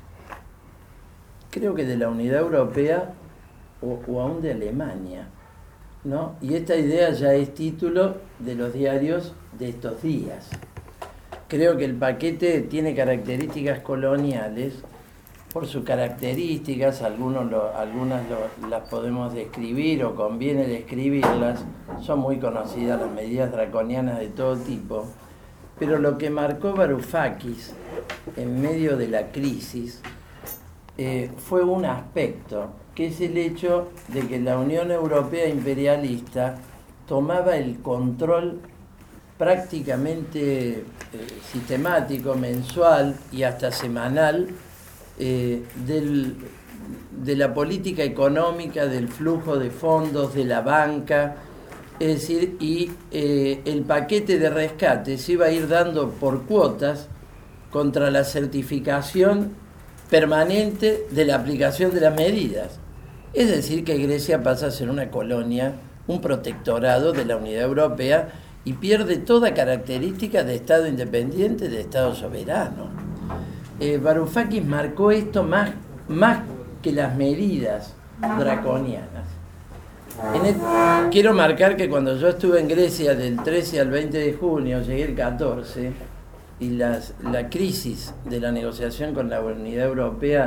creo que de la Unidad Europea o, o aún de Alemania, ¿no? Y esta idea ya es título de los diarios de estos días. Creo que el paquete tiene características coloniales. Por sus características, algunos lo, algunas lo, las podemos describir o conviene describirlas, son muy conocidas las medidas draconianas de todo tipo, pero lo que marcó Varoufakis en medio de la crisis eh, fue un aspecto, que es el hecho de que la Unión Europea imperialista tomaba el control prácticamente eh, sistemático, mensual y hasta semanal, Eh, del, de la política económica, del flujo de fondos, de la banca, es decir, y eh, el paquete de rescate se iba a ir dando por cuotas contra la certificación permanente de la aplicación de las medidas. Es decir, que Grecia pasa a ser una colonia, un protectorado de la Unidad Europea y pierde toda característica de Estado independiente, de Estado soberano. Eh, Varoufakis marcó esto más, más que las medidas draconianas. En el, quiero marcar que cuando yo estuve en Grecia del trece al veinte de junio, llegué el catorce, y las, la crisis de la negociación con la Unidad Europea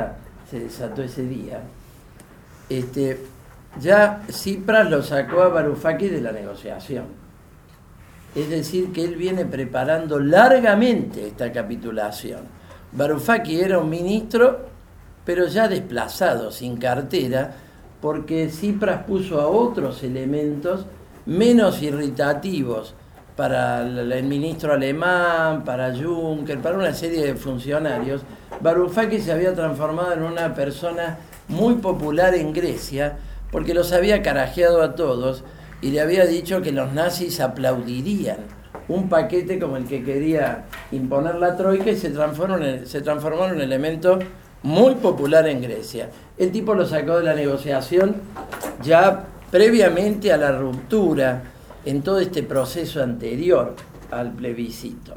se desató ese día, este, ya Tsipras lo sacó a Varoufakis de la negociación. Es decir, que él viene preparando largamente esta capitulación. Varoufakis era un ministro, pero ya desplazado, sin cartera, porque Tsipras puso a otros elementos menos irritativos para el ministro alemán, para Juncker, para una serie de funcionarios. Varoufakis se había transformado en una persona muy popular en Grecia, porque los había carajeado a todos y le había dicho que los nazis aplaudirían un paquete como el que quería imponer la Troika, y se transformó en, se transformó en un elemento muy popular en Grecia. El tipo lo sacó de la negociación ya previamente a la ruptura en todo este proceso anterior al plebiscito.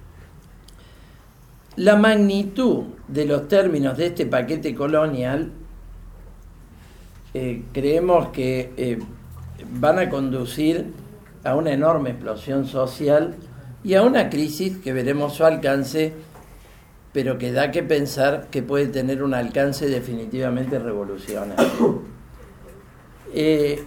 La magnitud de los términos de este paquete colonial eh, creemos que eh, van a conducir a una enorme explosión social y a una crisis que veremos su alcance, pero que da que pensar que puede tener un alcance definitivamente revolucionario. Eh,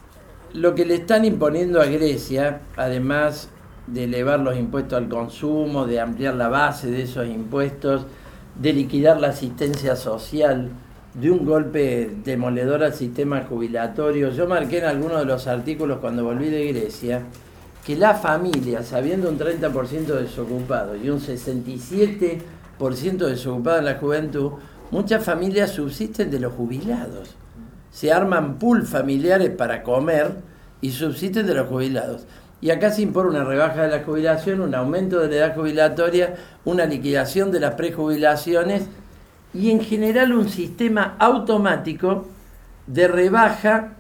lo que le están imponiendo a Grecia, además de elevar los impuestos al consumo, de ampliar la base de esos impuestos, de liquidar la asistencia social, de un golpe demoledor al sistema jubilatorio. Yo marqué en algunos de los artículos cuando volví de Grecia que las familias, habiendo un treinta por ciento desocupado y un sesenta y siete por ciento desocupado en la juventud, muchas familias subsisten de los jubilados. Se arman pool familiares para comer y subsisten de los jubilados. Y acá se impone una rebaja de la jubilación, un aumento de la edad jubilatoria, una liquidación de las prejubilaciones y en general un sistema automático de rebaja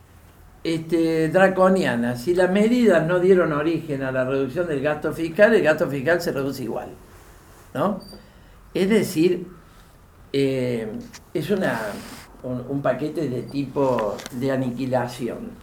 este, draconiana. Si las medidas no dieron origen a la reducción del gasto fiscal, el gasto fiscal se reduce igual, ¿no? Es decir, eh, es una, un, un paquete de tipo de aniquilación.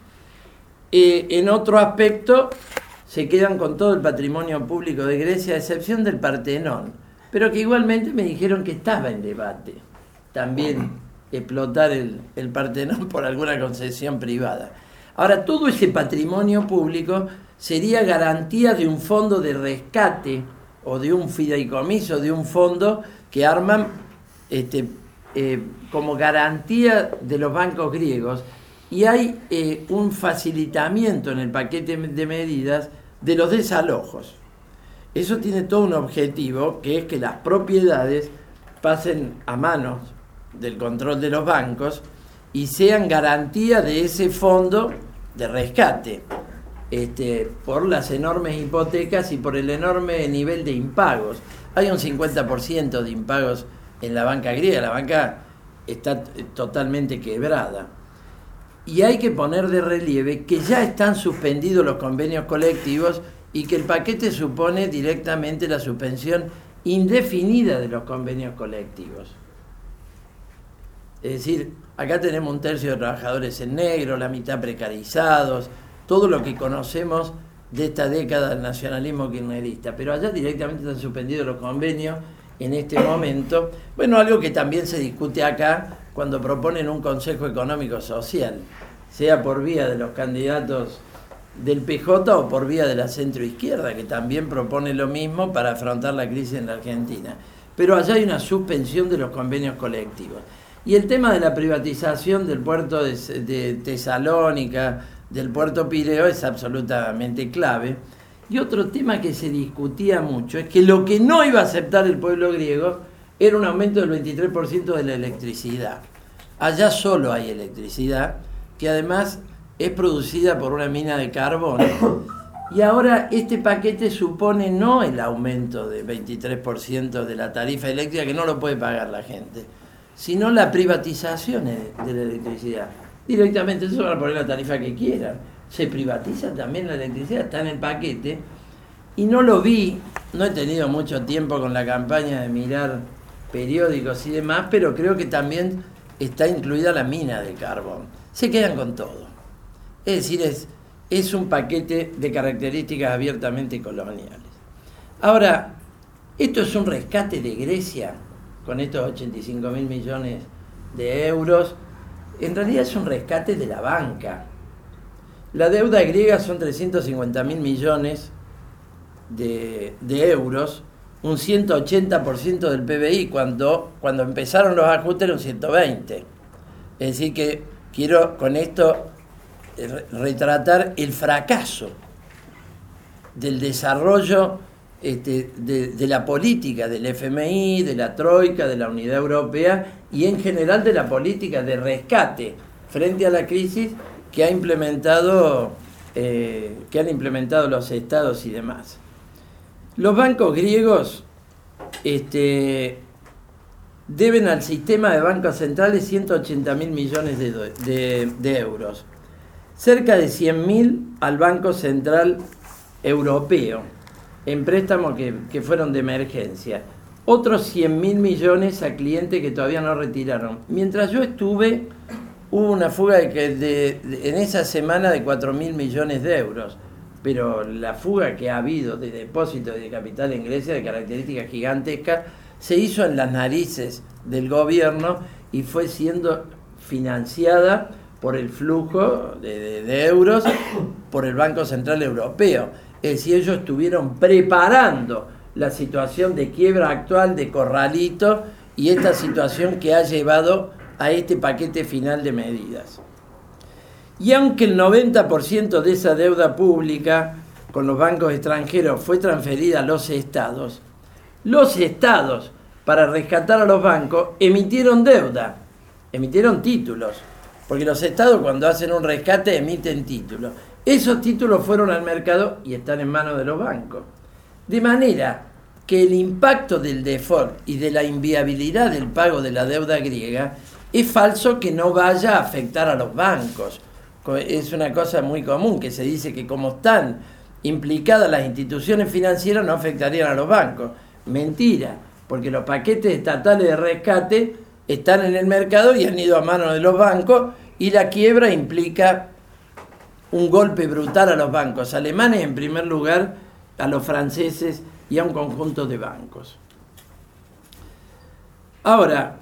Eh, en otro aspecto, se quedan con todo el patrimonio público de Grecia, a excepción del Partenón, pero que igualmente me dijeron que estaba en debate también explotar el, el Partenón por alguna concesión privada. Ahora, todo ese patrimonio público sería garantía de un fondo de rescate o de un fideicomiso, de un fondo que arman este, eh, como garantía de los bancos griegos. Y hay eh, un facilitamiento en el paquete de medidas de los desalojos. Eso tiene todo un objetivo, que es que las propiedades pasen a manos del control de los bancos y sean garantía de ese fondo de rescate, este, por las enormes hipotecas y por el enorme nivel de impagos. Hay un cincuenta por ciento de impagos en la banca griega, la banca está totalmente quebrada. Y hay que poner de relieve que ya están suspendidos los convenios colectivos y que el paquete supone directamente la suspensión indefinida de los convenios colectivos. Es decir, acá tenemos un tercio de trabajadores en negro, la mitad precarizados, todo lo que conocemos de esta década del nacionalismo kirchnerista, pero allá directamente están suspendidos los convenios en este momento. Bueno, algo que también se discute acá cuando proponen un Consejo Económico Social, sea por vía de los candidatos del P J o por vía de la centroizquierda, que también propone lo mismo para afrontar la crisis en la Argentina. Pero allá hay una suspensión de los convenios colectivos. Y el tema de la privatización del puerto de, de Tesalónica, del puerto Pireo, es absolutamente clave. Y otro tema que se discutía mucho es que lo que no iba a aceptar el pueblo griego era un aumento del veintitrés por ciento de la electricidad. Allá solo hay electricidad, que además es producida por una mina de carbón. Y ahora este paquete supone no el aumento del veintitrés por ciento de la tarifa eléctrica, que no lo puede pagar la gente, sino la privatización de la electricidad. Directamente eso van a poner la tarifa que quieran. Se privatiza también la electricidad, está en el paquete. Y no lo vi, no he tenido mucho tiempo con la campaña de mirar periódicos y demás, pero creo que también está incluida la mina de carbón. Se quedan con todo. Es decir, es, es un paquete de características abiertamente coloniales. Ahora, ¿esto es un rescate de Grecia? con estos ochenta y cinco mil millones de euros, en realidad es un rescate de la banca. La deuda griega son trescientos cincuenta mil millones de, de euros, un ciento ochenta por ciento del P B I, cuando, cuando empezaron los ajustes era un ciento veinte. Es decir que quiero con esto retratar el fracaso del desarrollo este, de, de la política del F M I, de la Troika, de la Unidad Europea y en general de la política de rescate frente a la crisis que ha implementado eh, que han implementado los estados y demás. Los bancos griegos este, deben al sistema de bancos centrales ciento ochenta mil millones de, de, de euros, cerca de cien mil al Banco Central Europeo, en préstamos que, que fueron de emergencia, otros cien mil millones a clientes que todavía no retiraron. Mientras yo estuve, hubo una fuga de, de, de, en esa semana de cuatro mil millones de euros. Pero la fuga que ha habido de depósitos de capital en Grecia, de características gigantescas, se hizo en las narices del gobierno y fue siendo financiada por el flujo de, de, de euros por el Banco Central Europeo. Es decir, ellos estuvieron preparando la situación de quiebra actual de Corralito y esta situación que ha llevado a este paquete final de medidas. Y aunque el noventa por ciento de esa deuda pública con los bancos extranjeros fue transferida a los estados, los estados, para rescatar a los bancos, emitieron deuda, emitieron títulos, porque los estados cuando hacen un rescate emiten títulos. Esos títulos fueron al mercado y están en manos de los bancos. De manera que el impacto del default y de la inviabilidad del pago de la deuda griega es falso que no vaya a afectar a los bancos. Es una cosa muy común que se dice que como están implicadas las instituciones financieras no afectarían a los bancos. Mentira, porque los paquetes estatales de rescate están en el mercado y han ido a manos de los bancos y la quiebra implica un golpe brutal a los bancos alemanes, en primer lugar a los franceses y a un conjunto de bancos. Ahora,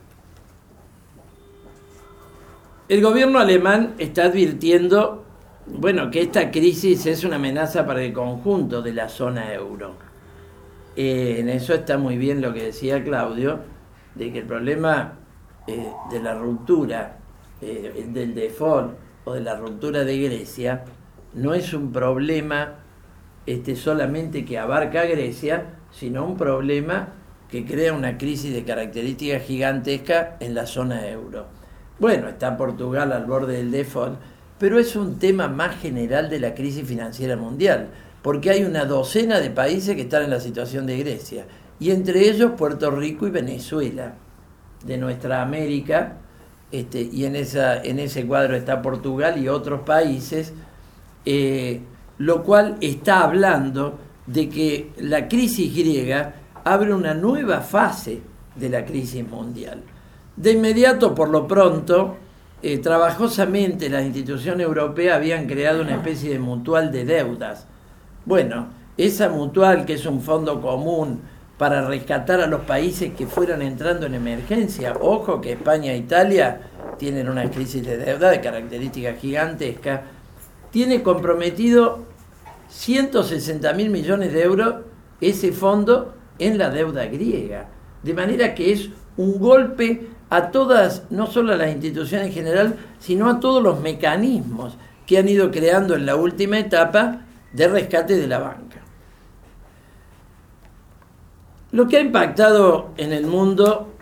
el gobierno alemán está advirtiendo, bueno, que esta crisis es una amenaza para el conjunto de la zona euro. Eh, en eso está muy bien lo que decía Claudio, de que el problema eh, de la ruptura, eh, del default o de la ruptura de Grecia, no es un problema este, solamente que abarca a Grecia, sino un problema que crea una crisis de características gigantescas en la zona euro. Bueno, está Portugal al borde del default, pero es un tema más general de la crisis financiera mundial, porque hay una docena de países que están en la situación de Grecia, y entre ellos Puerto Rico y Venezuela, de nuestra América, este, y en, esa, en ese cuadro está Portugal y otros países, eh, lo cual está hablando de que la crisis griega abre una nueva fase de la crisis mundial. De inmediato, por lo pronto, eh, trabajosamente las instituciones europeas habían creado una especie de mutual de deudas. Bueno, esa mutual, que es un fondo común para rescatar a los países que fueran entrando en emergencia, ojo que España e Italia tienen una crisis de deuda de características gigantescas, tiene comprometido ciento sesenta mil millones de euros ese fondo en la deuda griega. De manera que es un golpe a todas, no solo a las instituciones en general, sino a todos los mecanismos que han ido creando en la última etapa de rescate de la banca. Lo que ha impactado en el mundo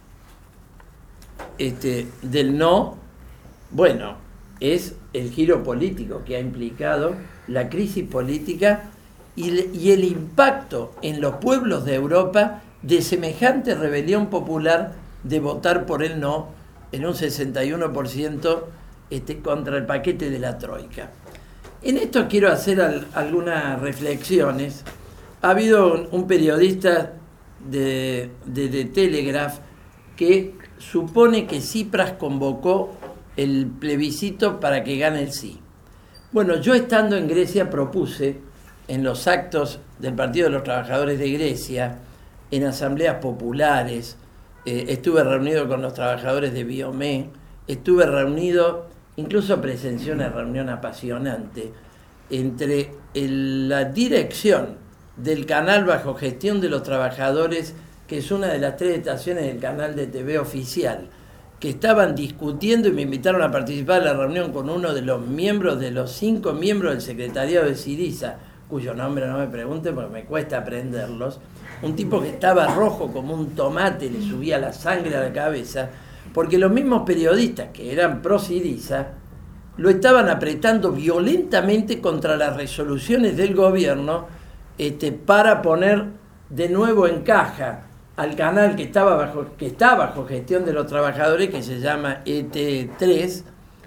este, del no, bueno, es el giro político que ha implicado la crisis política y, y el impacto en los pueblos de Europa de semejante rebelión popular de votar por el no en un sesenta y uno por ciento este, contra el paquete de la Troika. En esto quiero hacer al, algunas reflexiones. Ha habido un, un periodista de, de, de Telegraph que supone que Tsipras convocó el plebiscito para que gane el sí. Bueno, yo estando en Grecia propuse en los actos del Partido de los Trabajadores de Grecia, en asambleas populares, eh, estuve reunido con los trabajadores de Biomé, estuve reunido, incluso presencié una reunión apasionante entre el, la dirección del canal bajo gestión de los trabajadores, que es una de las tres estaciones del canal de T V oficial, que estaban discutiendo y me invitaron a participar de la reunión con uno de los miembros, de los cinco miembros del secretariado de Syriza, cuyo nombre no me pregunten porque me cuesta aprenderlos, un tipo que estaba rojo como un tomate, le subía la sangre a la cabeza, porque los mismos periodistas que eran pro Syriza lo estaban apretando violentamente contra las resoluciones del gobierno este, para poner de nuevo en caja al canal que estaba bajo, que está bajo gestión de los trabajadores, que se llama E T tres,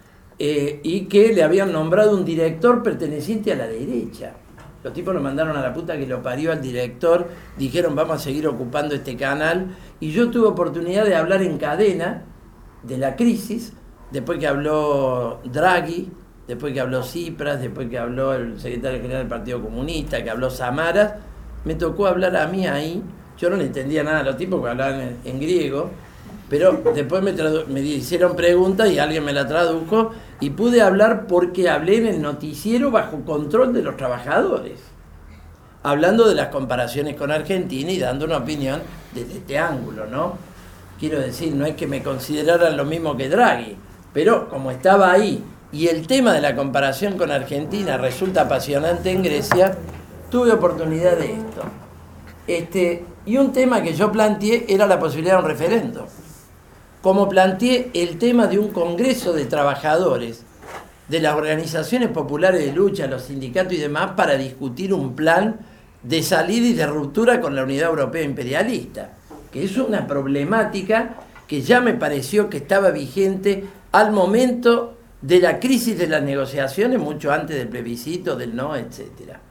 eh, y que le habían nombrado un director perteneciente a la derecha. Los tipos lo mandaron a la puta que lo parió al director, dijeron vamos a seguir ocupando este canal, y yo tuve oportunidad de hablar en cadena de la crisis, después que habló Draghi, después que habló Tsipras, después que habló el secretario general del Partido Comunista, que habló Samaras, me tocó hablar a mí ahí. Yo no le entendía nada a los tipos que hablaban en, en griego, pero después me, me hicieron preguntas y alguien me la tradujo y pude hablar porque hablé en el noticiero bajo control de los trabajadores, hablando de las comparaciones con Argentina y dando una opinión desde este ángulo, ¿no? Quiero decir, no es que me consideraran lo mismo que Draghi, pero como estaba ahí y el tema de la comparación con Argentina resulta apasionante en Grecia, tuve oportunidad de esto. Este, y un tema que yo planteé era la posibilidad de un referendo. Como planteé el tema de un congreso de trabajadores, de las organizaciones populares de lucha, los sindicatos y demás, para discutir un plan de salida y de ruptura con la unidad europea imperialista, que es una problemática que ya me pareció que estaba vigente al momento de la crisis de las negociaciones, mucho antes del plebiscito, del no, etcétera.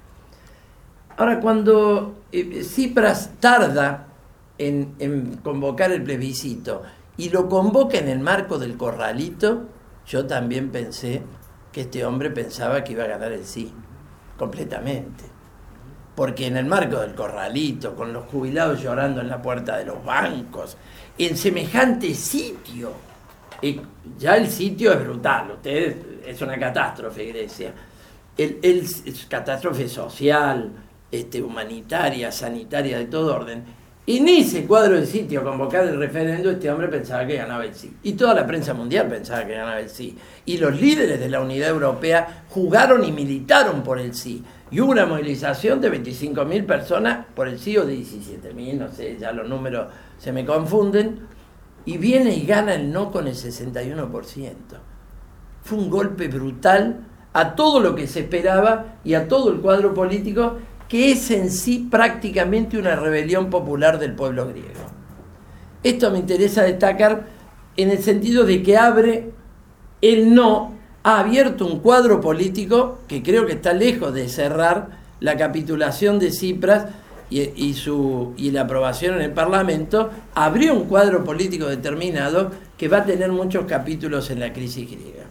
Ahora, cuando eh, Tsipras tarda en, en convocar el plebiscito y lo convoca en el marco del corralito, yo también pensé que este hombre pensaba que iba a ganar el sí, completamente. Porque en el marco del corralito, con los jubilados llorando en la puerta de los bancos, en semejante sitio, eh, ya el sitio es brutal, ustedes, es una catástrofe Grecia, el, el, es catástrofe social, Este, humanitaria, sanitaria, de todo orden. En ese cuadro de sitio, convocar el referendo, este hombre pensaba que ganaba el sí. Y toda la prensa mundial pensaba que ganaba el sí. Y los líderes de la Unidad Europea jugaron y militaron por el sí. Y hubo una movilización de veinticinco mil personas por el sí, o de diecisiete mil, no sé, ya los números se me confunden. Y viene y gana el no con el sesenta y uno por ciento. Fue un golpe brutal a todo lo que se esperaba y a todo el cuadro político, que es en sí prácticamente una rebelión popular del pueblo griego. Esto me interesa destacar en el sentido de que abre el no, ha abierto un cuadro político que creo que está lejos de cerrar la capitulación de Tsipras y, y, su, y la aprobación en el Parlamento, abrió un cuadro político determinado que va a tener muchos capítulos en la crisis griega.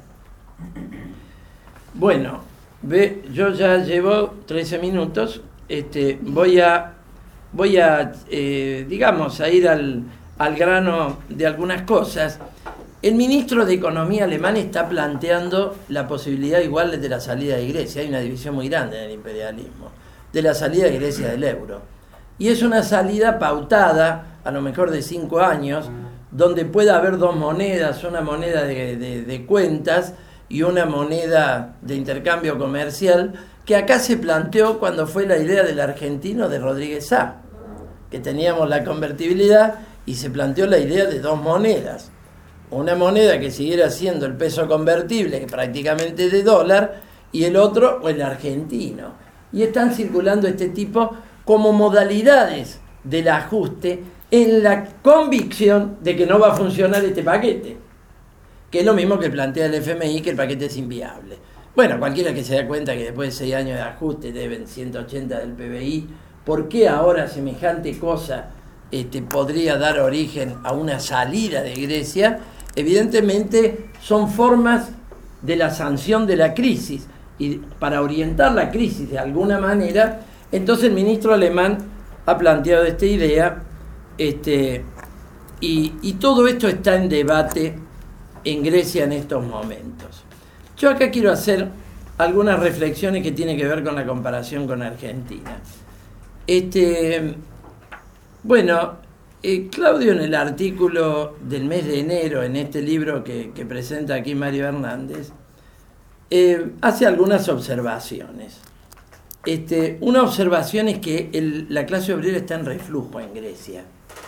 Bueno, ve, yo ya llevo trece minutos, este, voy a, voy a eh, digamos, a ir al, al grano de algunas cosas. El ministro de Economía alemán está planteando la posibilidad igual de la salida de Grecia, hay una división muy grande en el imperialismo, de la salida de Grecia del euro. Y es una salida pautada, a lo mejor de cinco años, donde pueda haber dos monedas, una moneda de, de, de cuentas y una moneda de intercambio comercial, que acá se planteó cuando fue la idea del argentino de Rodríguez Sá, que teníamos la convertibilidad y se planteó la idea de dos monedas. Una moneda que siguiera siendo el peso convertible, que prácticamente de dólar, y el otro, o el argentino. Y están circulando este tipo como modalidades del ajuste en la convicción de que no va a funcionar este paquete, que es lo mismo que plantea el F M I, que el paquete es inviable. Bueno, cualquiera que se da cuenta que después de seis años de ajuste deben ciento ochenta del P B I, ¿por qué ahora semejante cosa este, podría dar origen a una salida de Grecia? Evidentemente son formas de la sanción de la crisis, y para orientar la crisis de alguna manera, entonces el ministro alemán ha planteado esta idea, este, y, y todo esto está en debate en Grecia en estos momentos. Yo acá quiero hacer algunas reflexiones que tienen que ver con la comparación con Argentina. Este, bueno, eh, Claudio, en el artículo del mes de enero, en este libro que, que presenta aquí Mario Hernández, eh, hace algunas observaciones. Este, una observación es que el, la clase obrera está en reflujo en Grecia.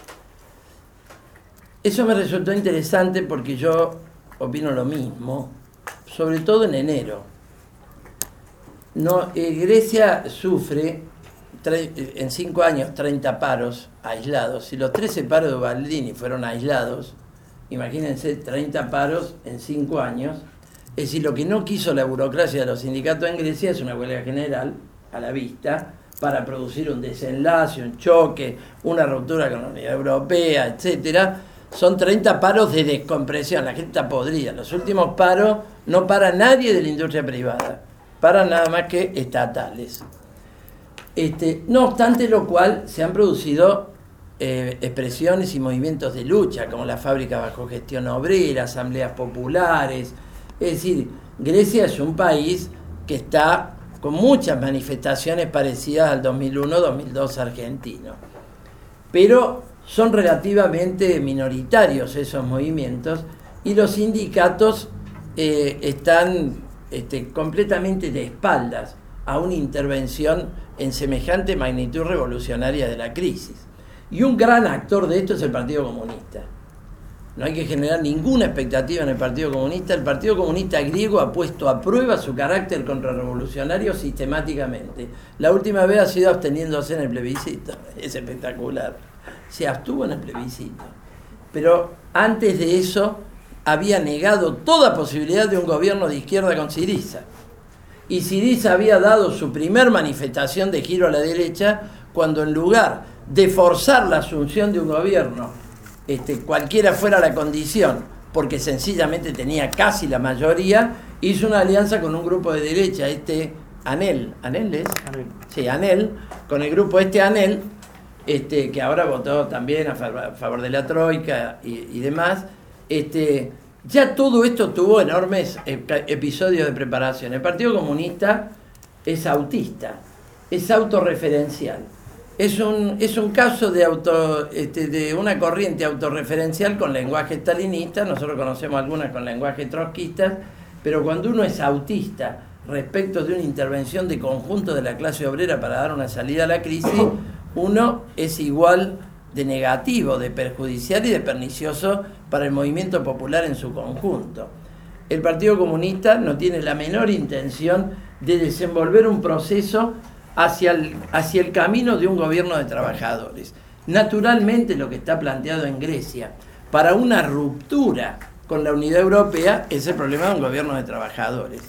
Eso me resultó interesante porque yo opino lo mismo, sobre todo en enero. No, eh, Grecia sufre en cinco años treinta paros aislados. Si los trece paros de Baldini fueron aislados, imagínense treinta paros en cinco años. Es decir, lo que no quiso la burocracia de los sindicatos en Grecia es una huelga general a la vista para producir un desenlace, un choque, una ruptura con la Unidad Europea, etcétera. Son treinta paros de descompresión, la gente está podrida. Los últimos paros no para nadie de la industria privada, para nada más que estatales. Este, no obstante lo cual, se han producido eh, expresiones y movimientos de lucha, como la fábrica bajo gestión obrera, asambleas populares. Es decir, Grecia es un país que está con muchas manifestaciones parecidas al dos mil uno dos mil dos argentino. Pero son relativamente minoritarios esos movimientos y los sindicatos eh, están este, completamente de espaldas a una intervención en semejante magnitud revolucionaria de la crisis. Y un gran actor de esto es el Partido Comunista. No hay que generar ninguna expectativa en el Partido Comunista. El Partido Comunista griego ha puesto a prueba su carácter contrarrevolucionario sistemáticamente. La última vez ha sido absteniéndose en el plebiscito. Es espectacular. Se abstuvo en el plebiscito. Pero antes de eso había negado toda posibilidad de un gobierno de izquierda con Syriza. Y Syriza había dado su primer manifestación de giro a la derecha cuando, en lugar de forzar la asunción de un gobierno, este, cualquiera fuera la condición, porque sencillamente tenía casi la mayoría, hizo una alianza con un grupo de derecha, este ANEL, ¿ANEL es? ANEL. Sí, ANEL, con el grupo este ANEL, este, que ahora votó también a favor de la Troika y, y demás. Este, ya todo esto tuvo enormes episodios de preparación. El Partido Comunista es autista, es autorreferencial. Es un, es un caso de, auto, este, de una corriente autorreferencial con lenguaje stalinista. Nosotros conocemos algunas con lenguaje trotskista, pero cuando uno es autista respecto de una intervención de conjunto de la clase obrera para dar una salida a la crisis, uno es igual de negativo, de perjudicial y de pernicioso para el movimiento popular en su conjunto. El Partido Comunista no tiene la menor intención de desenvolver un proceso hacia el, hacia el camino de un gobierno de trabajadores. Naturalmente, lo que está planteado en Grecia para una ruptura con la Unidad Europea es el problema de un gobierno de trabajadores.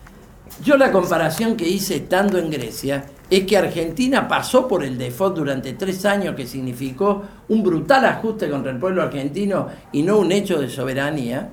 Yo la comparación que hice estando en Grecia es que Argentina pasó por el default durante tres años, que significó un brutal ajuste contra el pueblo argentino y no un hecho de soberanía,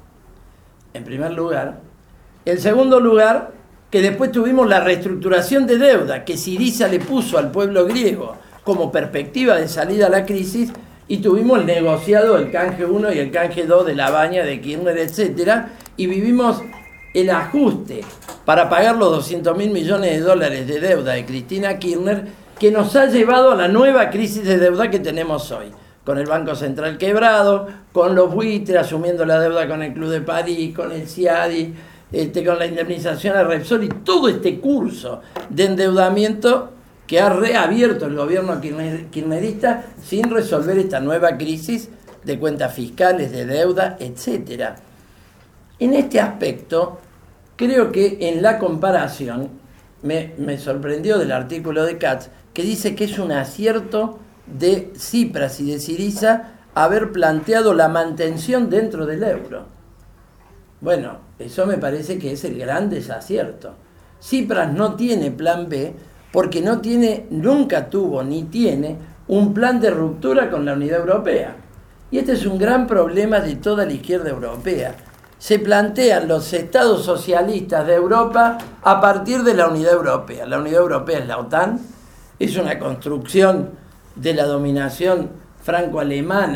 en primer lugar. En segundo lugar, que después tuvimos la reestructuración de deuda que Syriza le puso al pueblo griego como perspectiva de salida a la crisis, y tuvimos el negociado del canje uno y el canje dos de la Baña, de Kirchner, etcétera, y vivimos el ajuste para pagar los doscientos mil millones de dólares de deuda de Cristina Kirchner, que nos ha llevado a la nueva crisis de deuda que tenemos hoy, con el Banco Central quebrado, con los buitres asumiendo la deuda con el Club de París, con el CIADI, este, con la indemnización a Repsol y todo este curso de endeudamiento que ha reabierto el gobierno kirchnerista sin resolver esta nueva crisis de cuentas fiscales, de deuda, etcétera. En este aspecto, creo que en la comparación, me, me sorprendió del artículo de Katz, que dice que es un acierto de Tsipras y de Syriza haber planteado la mantención dentro del euro. Bueno, eso me parece que es el gran desacierto. Tsipras no tiene plan B porque no tiene, nunca tuvo ni tiene un plan de ruptura con la Unidad Europea. Y este es un gran problema de toda la izquierda europea. Se plantean los estados socialistas de Europa a partir de la Unidad Europea. La Unidad Europea es la OTAN, es una construcción de la dominación franco-alemana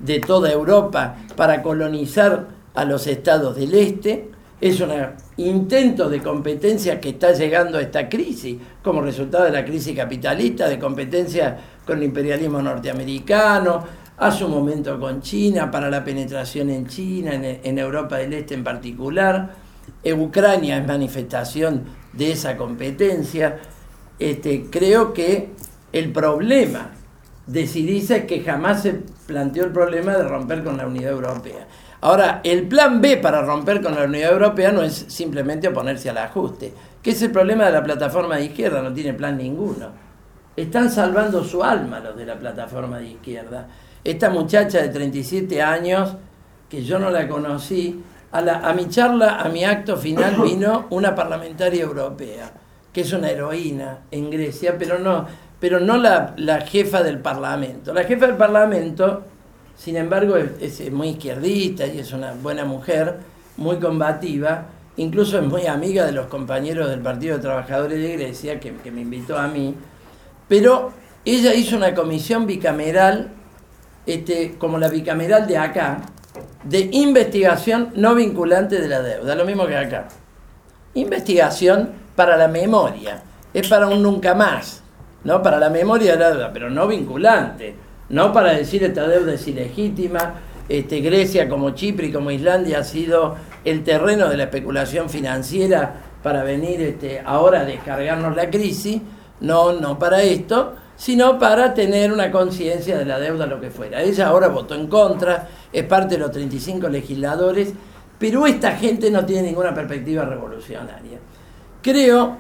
de toda Europa para colonizar a los estados del este. Es un intento de competencia que está llegando a esta crisis como resultado de la crisis capitalista, de competencia con el imperialismo norteamericano, a su momento con China, para la penetración en China, en, en Europa del Este en particular. Eh, Ucrania es manifestación de esa competencia. Este, creo que el problema de Syriza es que jamás se planteó el problema de romper con la unidad europea. Ahora, el plan B para romper con la unidad europea no es simplemente oponerse al ajuste, que es el problema de la plataforma de izquierda, no tiene plan ninguno. Están salvando su alma los de la plataforma de izquierda. Esta muchacha de treinta y siete años, que yo no la conocí, a, la, a mi charla, a mi acto final vino una parlamentaria europea, que es una heroína en Grecia, pero no, pero no la, la jefa del Parlamento. La jefa del Parlamento, sin embargo, es, es muy izquierdista y es una buena mujer, muy combativa, incluso es muy amiga de los compañeros del Partido de Trabajadores de Grecia, que, que me invitó a mí, pero ella hizo una comisión bicameral, este, como la bicameral de acá, de investigación no vinculante de la deuda, lo mismo que acá. Investigación para la memoria, es para un nunca más, ¿no? Para la memoria de la deuda, pero no vinculante. No para decir esta deuda es ilegítima, este, Grecia como Chipre y como Islandia ha sido el terreno de la especulación financiera para venir este, ahora a descargarnos la crisis, no, no para esto, sino para tener una conciencia de la deuda, lo que fuera. Ella ahora votó en contra, es parte de los treinta y cinco legisladores, pero esta gente no tiene ninguna perspectiva revolucionaria. Creo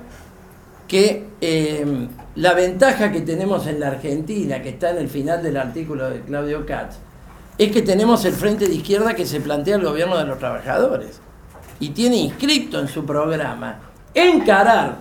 que eh, la ventaja que tenemos en la Argentina, que está en el final del artículo de Claudio Katz, es que tenemos el Frente de Izquierda que se plantea el gobierno de los trabajadores y tiene inscrito en su programa encarar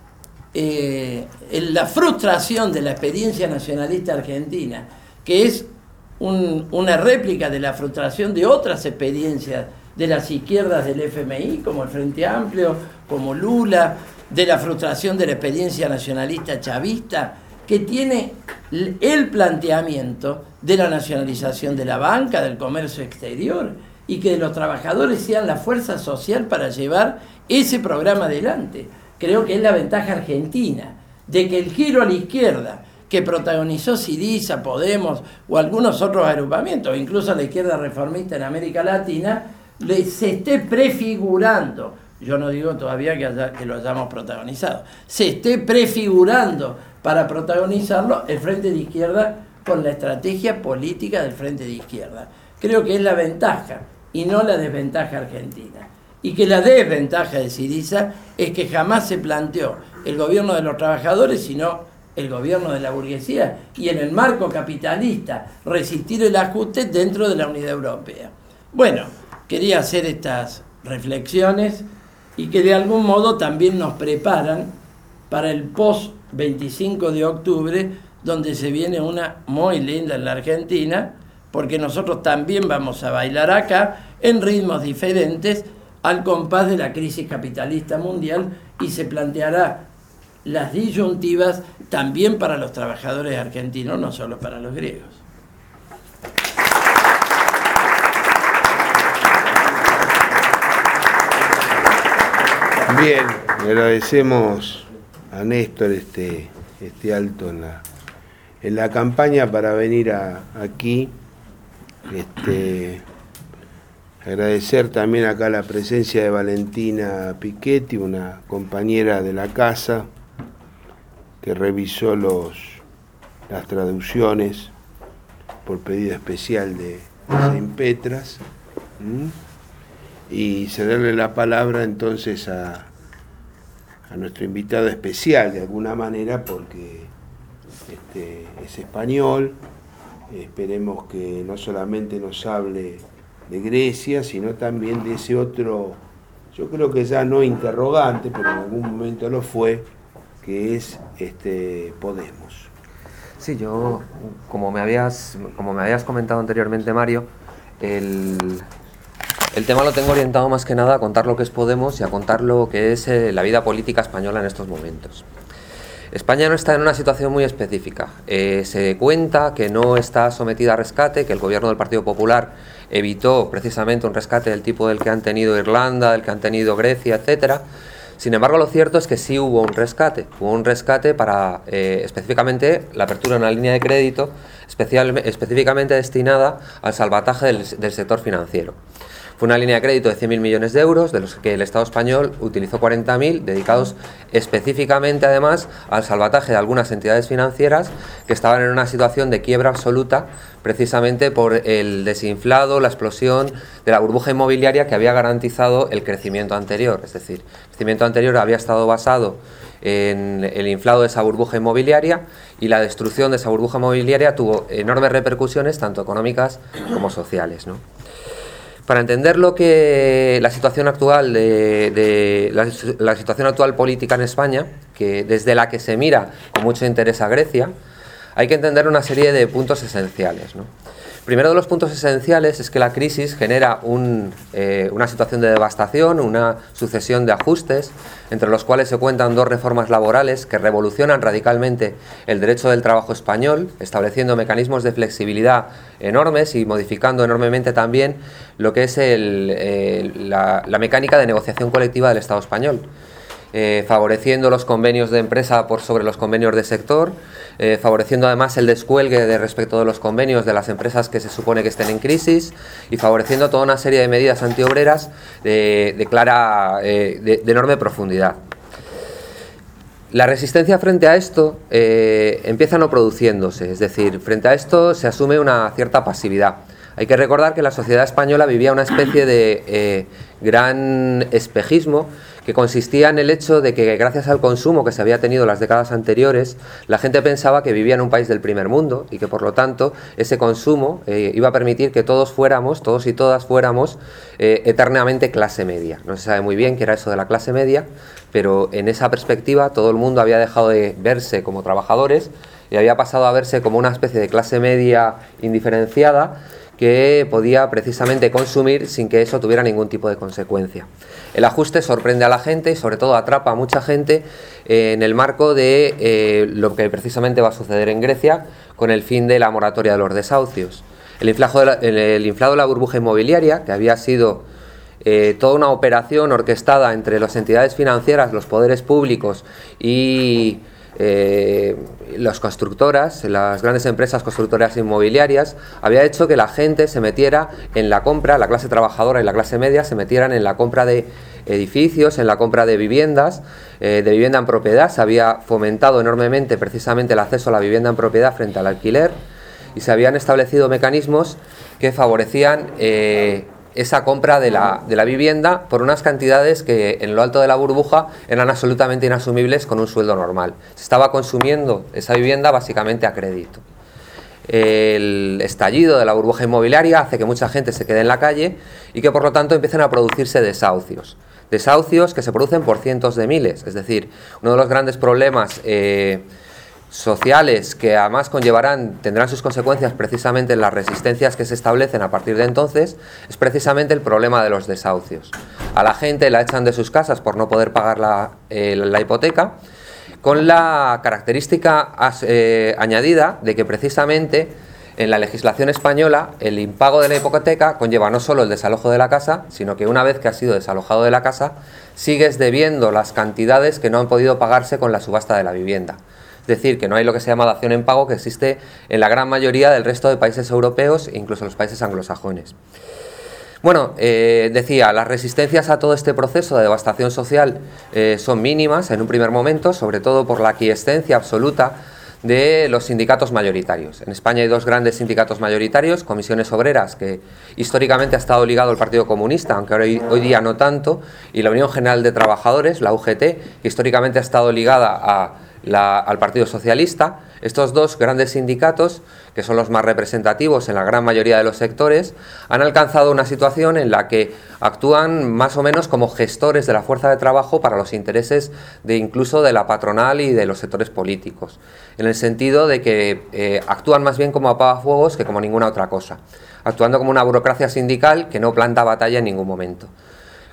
eh, la frustración de la experiencia nacionalista argentina, que es un, una réplica de la frustración de otras experiencias de las izquierdas del F M I, como el Frente Amplio, como Lula, de la frustración de la experiencia nacionalista chavista, que tiene el planteamiento de la nacionalización de la banca, del comercio exterior, y que los trabajadores sean la fuerza social para llevar ese programa adelante. Creo que es la ventaja argentina, de que el giro a la izquierda que protagonizó Syriza, Podemos o algunos otros agrupamientos, incluso la izquierda reformista en América Latina, se esté prefigurando. Yo no digo todavía que, haya, que lo hayamos protagonizado. Se esté prefigurando para protagonizarlo el Frente de Izquierda con la estrategia política del Frente de Izquierda. Creo que es la ventaja y no la desventaja argentina. Y que la desventaja de Syriza es que jamás se planteó el gobierno de los trabajadores, sino el gobierno de la burguesía, y en el marco capitalista resistir el ajuste dentro de la Unidad Europea. Bueno, quería hacer estas reflexiones y que de algún modo también nos preparan para el post veinticinco de octubre, donde se viene una muy linda en la Argentina, porque nosotros también vamos a bailar acá en ritmos diferentes al compás de la crisis capitalista mundial, y se planteará las disyuntivas también para los trabajadores argentinos, no solo para los griegos. Bien, le agradecemos a Néstor este, este alto en la, en la campaña para venir a, aquí. Este, agradecer también acá la presencia de Valentina Pichetti, una compañera de la casa que revisó los, las traducciones por pedido especial de Saint Petras. ¿Mm? Y cederle la palabra entonces a, a nuestro invitado especial, de alguna manera, porque este, es español. Esperemos que no solamente nos hable de Grecia, sino también de ese otro, yo creo que ya no interrogante, pero en algún momento lo fue, que es este Podemos. Sí, yo, como me habías, como me habías comentado anteriormente, Mario, el... El tema lo tengo orientado más que nada a contar lo que es Podemos y a contar lo que es eh, la vida política española en estos momentos. España no está en una situación muy específica. Eh, se cuenta que no está sometida a rescate, que el gobierno del Partido Popular evitó precisamente un rescate del tipo del que han tenido Irlanda, del que han tenido Grecia, etcétera. Sin embargo, lo cierto es que sí hubo un rescate. Hubo un rescate para eh, específicamente la apertura de una línea de crédito especial, específicamente destinada al salvataje del, del sector financiero. Fue una línea de crédito de cien mil millones de euros, de los que el Estado español utilizó cuarenta mil, dedicados específicamente además al salvataje de algunas entidades financieras que estaban en una situación de quiebra absoluta, precisamente por el desinflado, la explosión de la burbuja inmobiliaria que había garantizado el crecimiento anterior. Es decir, el crecimiento anterior había estado basado en el inflado de esa burbuja inmobiliaria, y la destrucción de esa burbuja inmobiliaria tuvo enormes repercusiones, tanto económicas como sociales, ¿no? Para entender lo que la situación actual de, de la, la situación actual política en España, que desde la que se mira con mucho interés a Grecia, hay que entender una serie de puntos esenciales, ¿no? Primero de los puntos esenciales es que la crisis genera un, eh, una situación de devastación, una sucesión de ajustes, entre los cuales se cuentan dos reformas laborales que revolucionan radicalmente el derecho del trabajo español, estableciendo mecanismos de flexibilidad enormes y modificando enormemente también lo que es el, eh, la, la mecánica de negociación colectiva del Estado español. Eh, favoreciendo los convenios de empresa por sobre los convenios de sector, eh, favoreciendo además el descuelgue de respecto de los convenios de las empresas que se supone que estén en crisis, y favoreciendo toda una serie de medidas antiobreras de, de clara, eh, de, de enorme profundidad. La resistencia frente a esto eh, empieza no produciéndose, es decir, frente a esto se asume una cierta pasividad. Hay que recordar que la sociedad española vivía una especie de eh, gran espejismo que consistía en el hecho de que gracias al consumo que se había tenido en las décadas anteriores, la gente pensaba que vivía en un país del primer mundo y que por lo tanto ese consumo eh, iba a permitir que todos fuéramos, todos y todas fuéramos eh, eternamente clase media. No se sabe muy bien qué era eso de la clase media, pero en esa perspectiva todo el mundo había dejado de verse como trabajadores y había pasado a verse como una especie de clase media indiferenciada que podía precisamente consumir sin que eso tuviera ningún tipo de consecuencia. El ajuste sorprende a la gente y sobre todo atrapa a mucha gente eh, en el marco de eh, lo que precisamente va a suceder en Grecia con el fin de la moratoria de los desahucios. El, inflajo de la, el, el inflado de la burbuja inmobiliaria, que había sido eh, toda una operación orquestada entre las entidades financieras, los poderes públicos y Eh, las constructoras, las grandes empresas constructoras inmobiliarias, había hecho que la gente se metiera en la compra, la clase trabajadora y la clase media se metieran en la compra de edificios, en la compra de viviendas, eh, de vivienda en propiedad. Se había fomentado enormemente precisamente el acceso a la vivienda en propiedad frente al alquiler, y se habían establecido mecanismos que favorecían eh, esa compra de la, de la vivienda por unas cantidades que en lo alto de la burbuja eran absolutamente inasumibles con un sueldo normal. Se estaba consumiendo esa vivienda básicamente a crédito. El estallido de la burbuja inmobiliaria hace que mucha gente se quede en la calle y que por lo tanto empiecen a producirse desahucios. Desahucios que se producen por cientos de miles. Es decir, uno de los grandes problemas eh, sociales que además conllevarán, tendrán sus consecuencias precisamente en las resistencias que se establecen a partir de entonces, es precisamente el problema de los desahucios. A la gente la echan de sus casas por no poder pagar la, eh, la hipoteca, con la característica eh, añadida de que precisamente en la legislación española el impago de la hipoteca conlleva no solo el desalojo de la casa, sino que una vez que has sido desalojado de la casa, sigues debiendo las cantidades que no han podido pagarse con la subasta de la vivienda. Es decir, que no hay lo que se llama dación en pago, que existe en la gran mayoría del resto de países europeos e incluso en los países anglosajones. Bueno, eh, decía, las resistencias a todo este proceso de devastación social eh, son mínimas en un primer momento, sobre todo por la aquiescencia absoluta de los sindicatos mayoritarios. En España hay dos grandes sindicatos mayoritarios, Comisiones Obreras, que históricamente ha estado ligado al Partido Comunista, aunque hoy, hoy día no tanto, y la Unión General de Trabajadores, la U G T, que históricamente ha estado ligada a La, al Partido Socialista. Estos dos grandes sindicatos, que son los más representativos en la gran mayoría de los sectores, han alcanzado una situación en la que actúan más o menos como gestores de la fuerza de trabajo para los intereses de incluso de la patronal y de los sectores políticos, en el sentido de que eh, actúan más bien como apagafuegos que como ninguna otra cosa, actuando como una burocracia sindical que no planta batalla en ningún momento.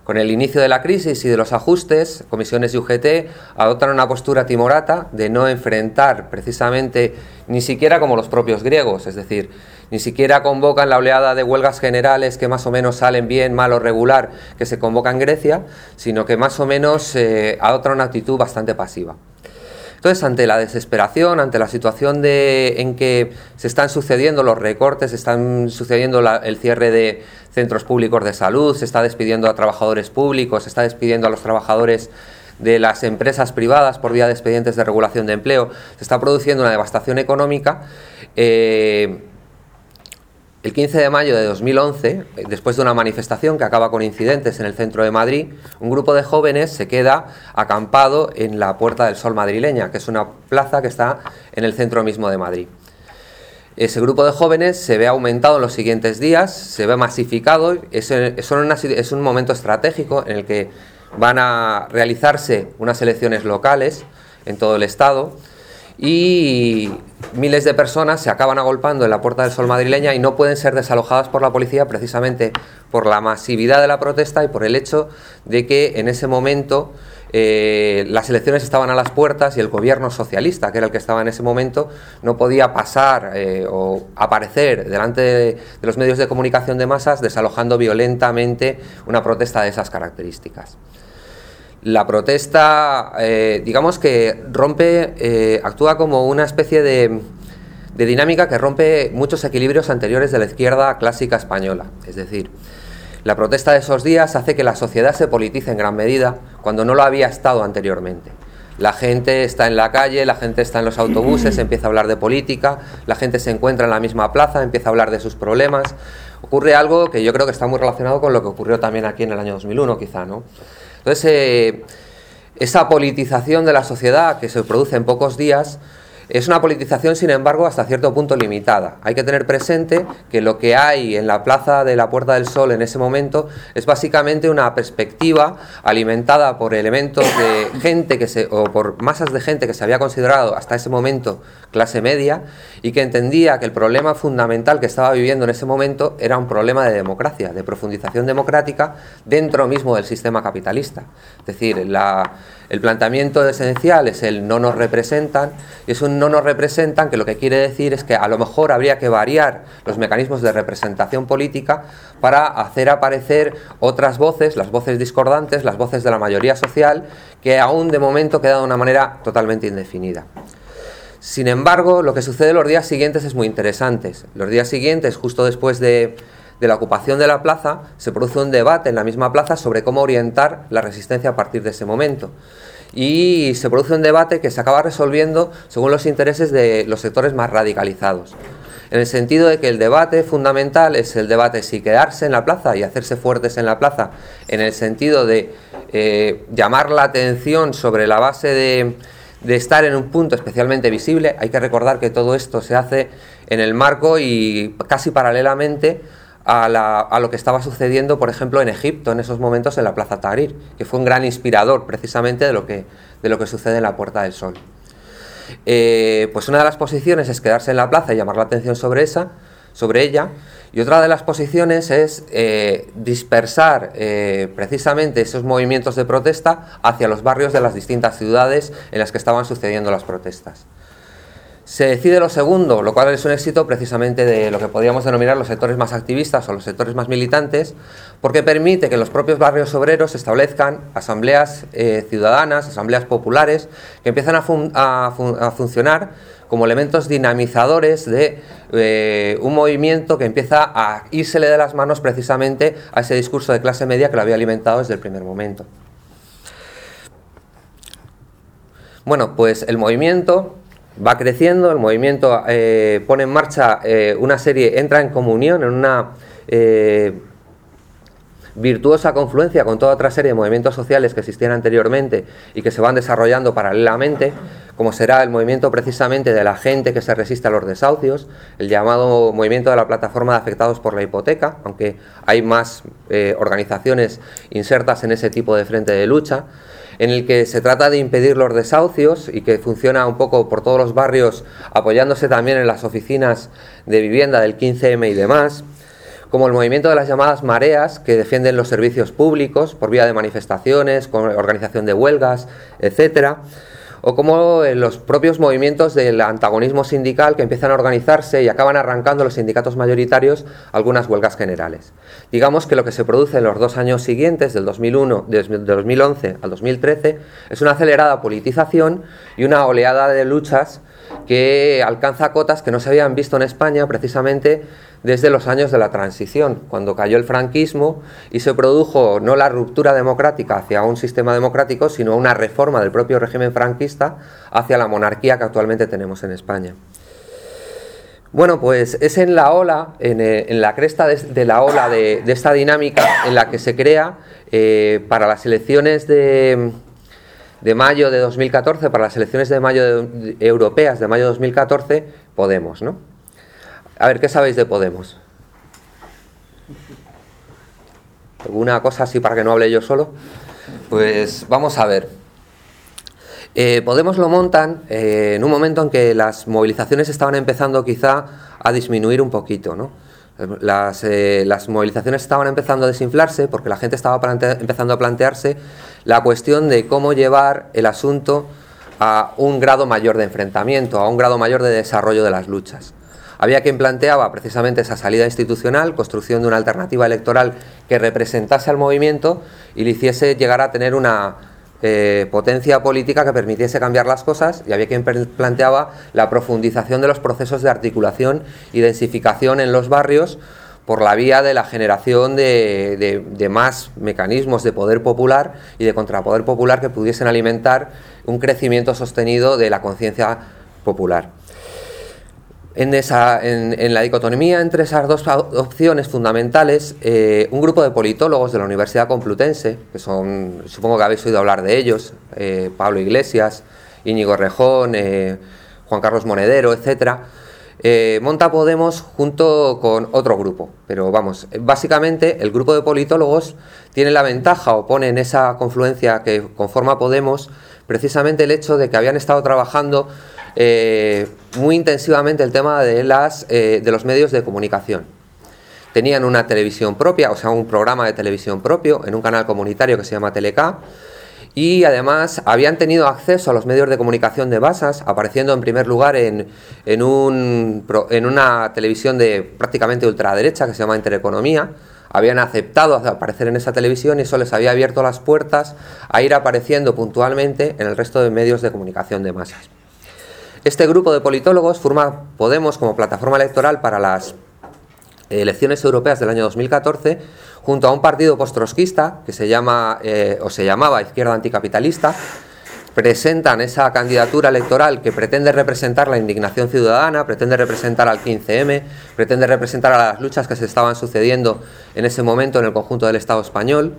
Con el inicio de la crisis y de los ajustes, Comisiones y U G T adoptan una postura timorata de no enfrentar precisamente ni siquiera como los propios griegos, es decir, ni siquiera convocan la oleada de huelgas generales que más o menos salen bien, mal o regular, que se convoca en Grecia, sino que más o menos eh, adoptan una actitud bastante pasiva. Entonces, ante la desesperación, ante la situación de, en que se están sucediendo los recortes, se están sucediendo la, el cierre de centros públicos de salud, se está despidiendo a trabajadores públicos, se está despidiendo a los trabajadores de las empresas privadas por vía de expedientes de regulación de empleo, se está produciendo una devastación económica. Eh, El quince de mayo de dos mil once, después de una manifestación que acaba con incidentes en el centro de Madrid, un grupo de jóvenes se queda acampado en la Puerta del Sol madrileña, que es una plaza que está en el centro mismo de Madrid. Ese grupo de jóvenes se ve aumentado en los siguientes días, se ve masificado, es, es, una, es un momento estratégico en el que van a realizarse unas elecciones locales en todo el estado, y miles de personas se acaban agolpando en la Puerta del Sol madrileña y no pueden ser desalojadas por la policía precisamente por la masividad de la protesta y por el hecho de que en ese momento eh, las elecciones estaban a las puertas y el gobierno socialista, que era el que estaba en ese momento, no podía pasar eh, o aparecer delante de, de los medios de comunicación de masas desalojando violentamente una protesta de esas características. La protesta, eh, digamos que rompe, eh, actúa como una especie de, de dinámica que rompe muchos equilibrios anteriores de la izquierda clásica española. Es decir, la protesta de esos días hace que la sociedad se politice en gran medida cuando no lo había estado anteriormente. La gente está en la calle, la gente está en los autobuses, empieza a hablar de política, la gente se encuentra en la misma plaza, empieza a hablar de sus problemas. Ocurre algo que yo creo que está muy relacionado con lo que ocurrió también aquí en el año dos mil uno, quizá, ¿no? Entonces, eh, esa politización de la sociedad que se produce en pocos días es una politización, sin embargo, hasta cierto punto limitada. Hay que tener presente que lo que hay en la plaza de la Puerta del Sol en ese momento es básicamente una perspectiva alimentada por elementos de gente que se, o por masas de gente que se había considerado hasta ese momento clase media y que entendía que el problema fundamental que estaba viviendo en ese momento era un problema de democracia, de profundización democrática dentro mismo del sistema capitalista. Es decir, la, el planteamiento esencial es el no nos representan, y es un no nos representan que lo que quiere decir es que a lo mejor habría que variar los mecanismos de representación política para hacer aparecer otras voces, las voces discordantes, las voces de la mayoría social, que aún de momento quedan de una manera totalmente indefinida. Sin embargo, lo que sucede los días siguientes es muy interesante. Los días siguientes, justo después de, de la ocupación de la plaza, se produce un debate en la misma plaza sobre cómo orientar la resistencia a partir de ese momento. Y se produce un debate que se acaba resolviendo según los intereses de los sectores más radicalizados, en el sentido de que el debate fundamental es el debate si quedarse en la plaza y hacerse fuertes en la plaza, en el sentido de eh, llamar la atención sobre la base de, de estar en un punto especialmente visible. Hay que recordar que todo esto se hace en el marco y casi paralelamente A, la, a lo que estaba sucediendo, por ejemplo, en Egipto en esos momentos en la Plaza Tahrir, que fue un gran inspirador precisamente de lo que, de lo que sucede en la Puerta del Sol. Eh, pues una de las posiciones es quedarse en la plaza y llamar la atención sobre, esa, sobre ella, y otra de las posiciones es eh, dispersar eh, precisamente esos movimientos de protesta hacia los barrios de las distintas ciudades en las que estaban sucediendo las protestas. Se decide lo segundo, lo cual es un éxito precisamente de lo que podríamos denominar los sectores más activistas o los sectores más militantes, porque permite que en los propios barrios obreros se establezcan asambleas eh, ciudadanas, asambleas populares, que empiezan a, fun a, fun a funcionar como elementos dinamizadores de eh, un movimiento que empieza a írsele de las manos precisamente a ese discurso de clase media que lo había alimentado desde el primer momento. Bueno, pues el movimiento va creciendo, el movimiento eh, pone en marcha eh, una serie, entra en comunión, en una eh, virtuosa confluencia con toda otra serie de movimientos sociales que existían anteriormente y que se van desarrollando paralelamente, como será el movimiento precisamente de la gente que se resiste a los desahucios, el llamado movimiento de la plataforma de afectados por la hipoteca, aunque hay más eh, organizaciones insertas en ese tipo de frente de lucha, en el que se trata de impedir los desahucios y que funciona un poco por todos los barrios, apoyándose también en las oficinas de vivienda del quince eme y demás, como el movimiento de las llamadas mareas, que defienden los servicios públicos por vía de manifestaciones, con organización de huelgas, etcétera, o como los propios movimientos del antagonismo sindical que empiezan a organizarse y acaban arrancando los sindicatos mayoritarios algunas huelgas generales. Digamos que lo que se produce en los dos años siguientes, del dos mil uno, de dos mil once al dos mil trece, es una acelerada politización y una oleada de luchas que alcanza cotas que no se habían visto en España precisamente desde los años de la transición, cuando cayó el franquismo y se produjo no la ruptura democrática hacia un sistema democrático, sino una reforma del propio régimen franquista hacia la monarquía que actualmente tenemos en España. Bueno, pues es en la ola, en, en la cresta de, de la ola de, de esta dinámica en la que se crea eh, para las elecciones de... de mayo de dos mil catorce, para las elecciones de mayo de, de, europeas de mayo de dos mil catorce, Podemos, ¿no? A ver, ¿qué sabéis de Podemos? ¿Alguna cosa así para que no hable yo solo? Pues vamos a ver. Eh, Podemos lo montan eh, en un momento en que las movilizaciones estaban empezando quizá a disminuir un poquito, ¿no? Las, eh, las movilizaciones estaban empezando a desinflarse porque la gente estaba plante- empezando a plantearse la cuestión de cómo llevar el asunto a un grado mayor de enfrentamiento, a un grado mayor de desarrollo de las luchas. Había quien planteaba precisamente esa salida institucional, construcción de una alternativa electoral que representase al movimiento y le hiciese llegar a tener una eh, potencia política que permitiese cambiar las cosas, y había quien planteaba la profundización de los procesos de articulación y densificación en los barrios por la vía de la generación de, de, de más mecanismos de poder popular y de contrapoder popular que pudiesen alimentar un crecimiento sostenido de la conciencia popular. En, esa, en, en la dicotomía entre esas dos opciones fundamentales, eh, un grupo de politólogos de la Universidad Complutense, que son, supongo que habéis oído hablar de ellos, eh, Pablo Iglesias, Íñigo Rejón, eh, Juan Carlos Monedero, etcétera, eh, monta Podemos junto con otro grupo. Pero vamos, básicamente el grupo de politólogos tiene la ventaja o pone en esa confluencia que conforma Podemos precisamente el hecho de que habían estado trabajando Eh, muy intensivamente el tema de, las, eh, de los medios de comunicación. Tenían una televisión propia, o sea, un programa de televisión propio en un canal comunitario que se llama Telecá, y además habían tenido acceso a los medios de comunicación de masas, apareciendo en primer lugar en, en, un, en una televisión de prácticamente ultraderecha que se llama Intereconomía. Habían aceptado aparecer en esa televisión y eso les había abierto las puertas a ir apareciendo puntualmente en el resto de medios de comunicación de masas. Este grupo de politólogos forma Podemos como plataforma electoral para las elecciones europeas del año dos mil catorce, junto a un partido postrotskista que se llama eh, o se llamaba Izquierda Anticapitalista. Presentan esa candidatura electoral que pretende representar la indignación ciudadana, pretende representar al quince eme, pretende representar a las luchas que se estaban sucediendo en ese momento en el conjunto del Estado español,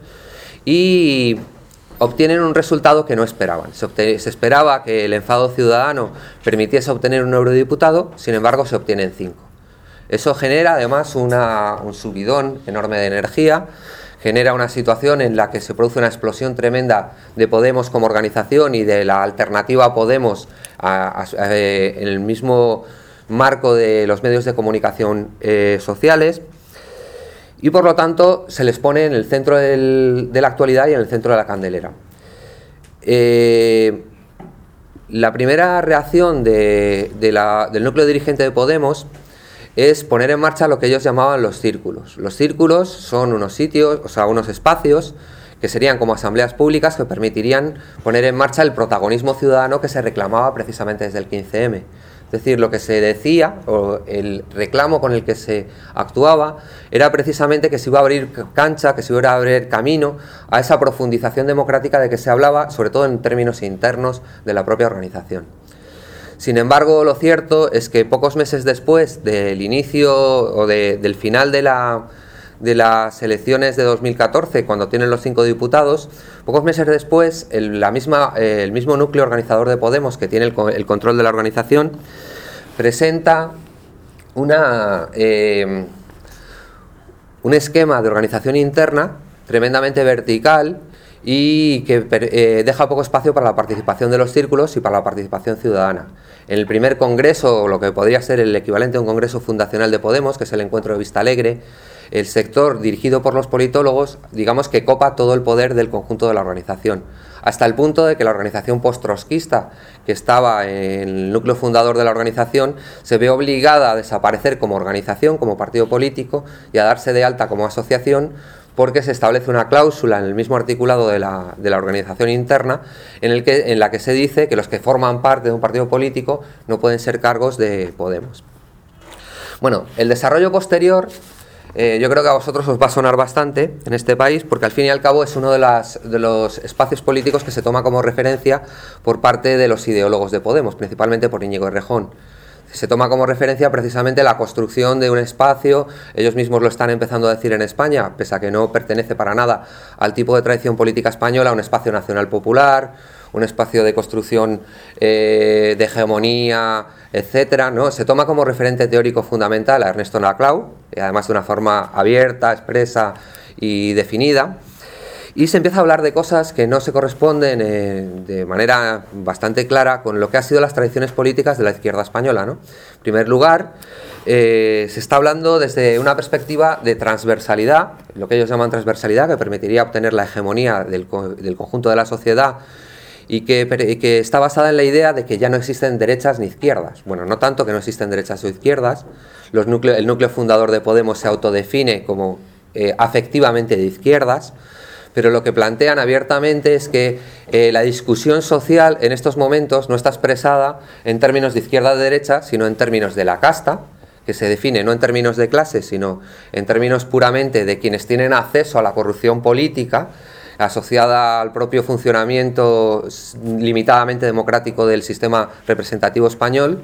y obtienen un resultado que no esperaban. Se, obten- se esperaba que el enfado ciudadano permitiese obtener un eurodiputado, sin embargo se obtienen cinco. Eso genera además una, un subidón enorme de energía, genera una situación en la que se produce una explosión tremenda de Podemos como organización y de la alternativa a Podemos a, a, a, en el mismo marco de los medios de comunicación eh, sociales. Y por lo tanto se les pone en el centro del, de la actualidad y en el centro de la candelera. Eh, la primera reacción de, de la, del núcleo dirigente de Podemos es poner en marcha lo que ellos llamaban los círculos. Los círculos son unos sitios, o sea, unos espacios que serían como asambleas públicas que permitirían poner en marcha el protagonismo ciudadano que se reclamaba precisamente desde el quince eme. Es decir, lo que se decía, o el reclamo con el que se actuaba, era precisamente que se iba a abrir cancha, que se iba a abrir camino a esa profundización democrática de que se hablaba, sobre todo en términos internos de la propia organización. Sin embargo, lo cierto es que pocos meses después del inicio o de, del final de la... de las elecciones de dos mil catorce, cuando tienen los cinco diputados, pocos meses después, el, la misma, eh, el mismo núcleo organizador de Podemos, que tiene el, el control de la organización, presenta una, eh, un esquema de organización interna tremendamente vertical y que eh, deja poco espacio para la participación de los círculos y para la participación ciudadana. En el primer congreso, lo que podría ser el equivalente a un congreso fundacional de Podemos, que es el Encuentro de Vistalegre, el sector dirigido por los politólogos, digamos que copa todo el poder del conjunto de la organización, hasta el punto de que la organización post-trotskista, que estaba en el núcleo fundador de la organización, se ve obligada a desaparecer como organización, como partido político, y a darse de alta como asociación, porque se establece una cláusula en el mismo articulado de la, de la organización interna en, el que, en la que se dice que los que forman parte de un partido político no pueden ser cargos de Podemos. Bueno, el desarrollo posterior eh, yo creo que a vosotros os va a sonar bastante en este país, porque al fin y al cabo es uno de, las, de los espacios políticos que se toma como referencia por parte de los ideólogos de Podemos, principalmente por Íñigo Errejón. Se toma como referencia precisamente la construcción de un espacio, ellos mismos lo están empezando a decir en España, pese a que no pertenece para nada al tipo de tradición política española, un espacio nacional popular, un espacio de construcción eh, de hegemonía, etcétera, ¿no? Se toma como referente teórico fundamental a Ernesto Laclau, y además de una forma abierta, expresa y definida. Y se empieza a hablar de cosas que no se corresponden eh, de manera bastante clara con lo que han sido las tradiciones políticas de la izquierda española, ¿no? En primer lugar, eh, se está hablando desde una perspectiva de transversalidad, lo que ellos llaman transversalidad, que permitiría obtener la hegemonía del, del conjunto de la sociedad, y que, y que está basada en la idea de que ya no existen derechas ni izquierdas. Bueno, no tanto que no existen derechas o izquierdas, los núcleo, el núcleo fundador de Podemos se autodefine como eh, afectivamente de izquierdas, pero lo que plantean abiertamente es que eh, la discusión social en estos momentos no está expresada en términos de izquierda o de derecha, sino en términos de la casta, que se define no en términos de clase, sino en términos puramente de quienes tienen acceso a la corrupción política, asociada al propio funcionamiento limitadamente democrático del sistema representativo español,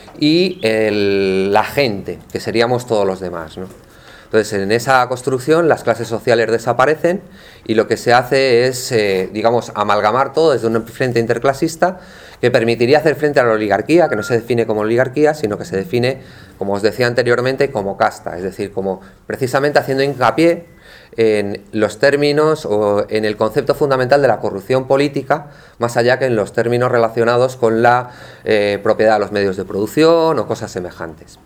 y el, la gente, que seríamos todos los demás, ¿no? Entonces, en esa construcción las clases sociales desaparecen y lo que se hace es, eh, digamos, amalgamar todo desde un frente interclasista que permitiría hacer frente a la oligarquía, que no se define como oligarquía, sino que se define, como os decía anteriormente, como casta, es decir, como precisamente haciendo hincapié en los términos o en el concepto fundamental de la corrupción política, más allá que en los términos relacionados con la eh, propiedad de los medios de producción o cosas semejantes.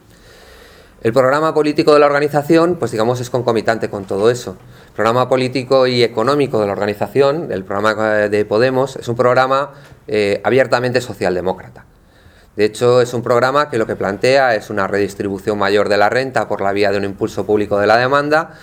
El programa político de la organización, pues digamos, es concomitante con todo eso. El programa político y económico de la organización, el programa de Podemos, es un programa eh, abiertamente socialdemócrata. De hecho, es un programa que lo que plantea es una redistribución mayor de la renta por la vía de un impulso público de la demanda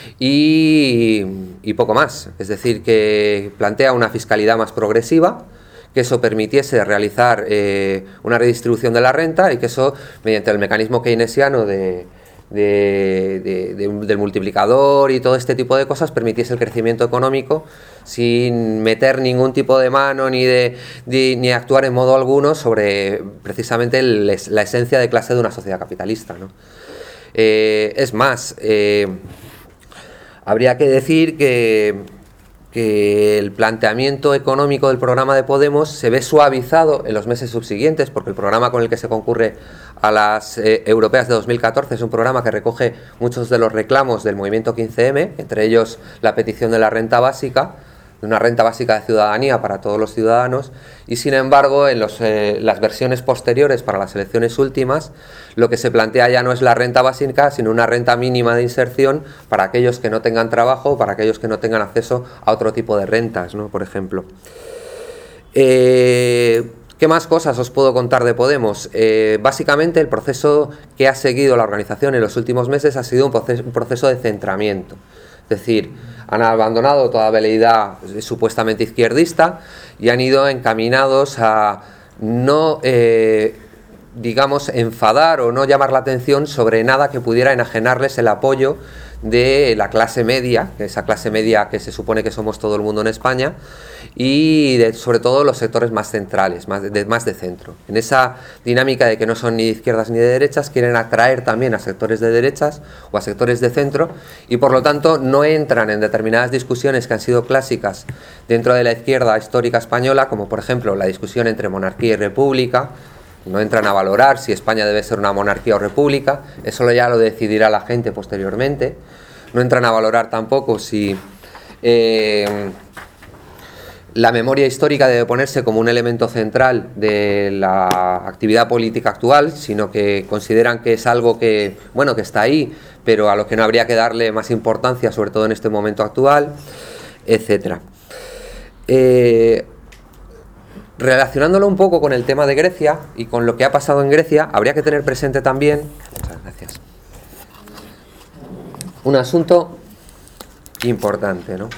y, y poco más. Es decir, que plantea una fiscalidad más progresiva, que eso permitiese realizar eh, una redistribución de la renta y que eso, mediante el mecanismo keynesiano de, de, de, de, del multiplicador y todo este tipo de cosas, permitiese el crecimiento económico sin meter ningún tipo de mano ni, de, de, ni actuar en modo alguno sobre precisamente el, la esencia de clase de una sociedad capitalista, ¿no? Eh, es más, eh, habría que decir que... que el planteamiento económico del programa de Podemos se ve suavizado en los meses subsiguientes, porque el programa con el que se concurre a las eh, europeas de dos mil catorce es un programa que recoge muchos de los reclamos del movimiento quince eme, entre ellos la petición de la renta básica, de una renta básica de ciudadanía para todos los ciudadanos, y sin embargo en los, eh, las versiones posteriores para las elecciones últimas lo que se plantea ya no es la renta básica, sino una renta mínima de inserción para aquellos que no tengan trabajo, para aquellos que no tengan acceso a otro tipo de rentas, ¿no? Por ejemplo. Eh, ¿Qué más cosas os puedo contar de Podemos? Eh, básicamente el proceso que ha seguido la organización en los últimos meses ha sido un proceso, un proceso de centramiento. Es decir, han abandonado toda veleidad supuestamente izquierdista y han ido encaminados a no, eh, digamos, enfadar o no llamar la atención sobre nada que pudiera enajenarles el apoyo de la clase media, esa clase media que se supone que somos todo el mundo en España, y de, sobre todo los sectores más centrales, más de, más de centro. En esa dinámica de que no son ni de izquierdas ni de derechas, quieren atraer también a sectores de derechas o a sectores de centro, y por lo tanto no entran en determinadas discusiones que han sido clásicas dentro de la izquierda histórica española, como por ejemplo la discusión entre monarquía y república. No entran a valorar si España debe ser una monarquía o república, eso ya lo decidirá la gente posteriormente. No entran a valorar tampoco si, eh, la memoria histórica debe ponerse como un elemento central de la actividad política actual, sino que consideran que es algo que, bueno, que está ahí, pero a lo que no habría que darle más importancia, sobre todo en este momento actual, etcétera. Eh, relacionándolo un poco con el tema de Grecia y con lo que ha pasado en Grecia, habría que tener presente también, muchas gracias, un asunto importante, ¿no?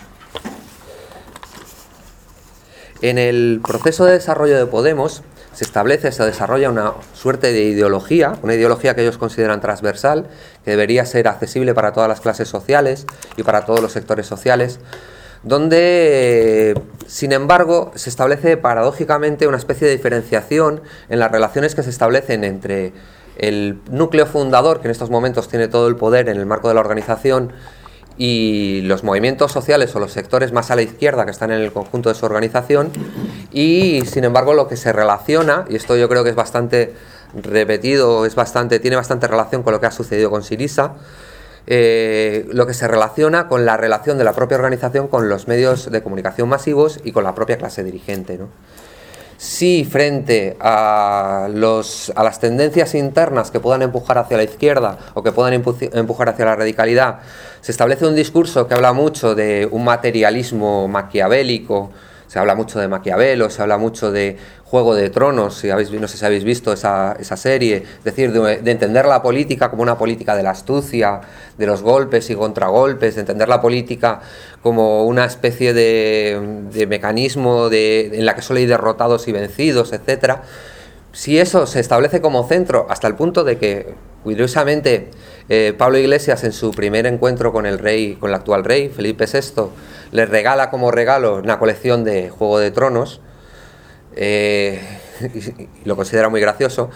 En el proceso de desarrollo de Podemos se establece, se desarrolla una suerte de ideología, una ideología que ellos consideran transversal, que debería ser accesible para todas las clases sociales y para todos los sectores sociales, donde, sin embargo, se establece paradójicamente una especie de diferenciación en las relaciones que se establecen entre el núcleo fundador, que en estos momentos tiene todo el poder en el marco de la organización, y los movimientos sociales o los sectores más a la izquierda que están en el conjunto de su organización, y sin embargo lo que se relaciona, y esto yo creo que es bastante repetido, es bastante, tiene bastante relación con lo que ha sucedido con Syriza, eh, lo que se relaciona con la relación de la propia organización con los medios de comunicación masivos y con la propia clase dirigente, ¿no? Si frente a, los, a las tendencias internas que puedan empujar hacia la izquierda o que puedan empujar hacia la radicalidad, se establece un discurso que habla mucho de un materialismo maquiavélico, se habla mucho de Maquiavelo, se habla mucho de Juego de Tronos, si habéis, no sé si habéis visto esa, esa serie, es decir, de, de entender la política como una política de la astucia, de los golpes y contragolpes, de entender la política como una especie de, de mecanismo de, en la que solo hay derrotados y vencidos, etcétera. Si eso se establece como centro, hasta el punto de que, curiosamente, eh, Pablo Iglesias en su primer encuentro con el rey, con el actual rey, Felipe sexto, le regala como regalo una colección de Juego de Tronos, eh, y, y lo considera muy gracioso,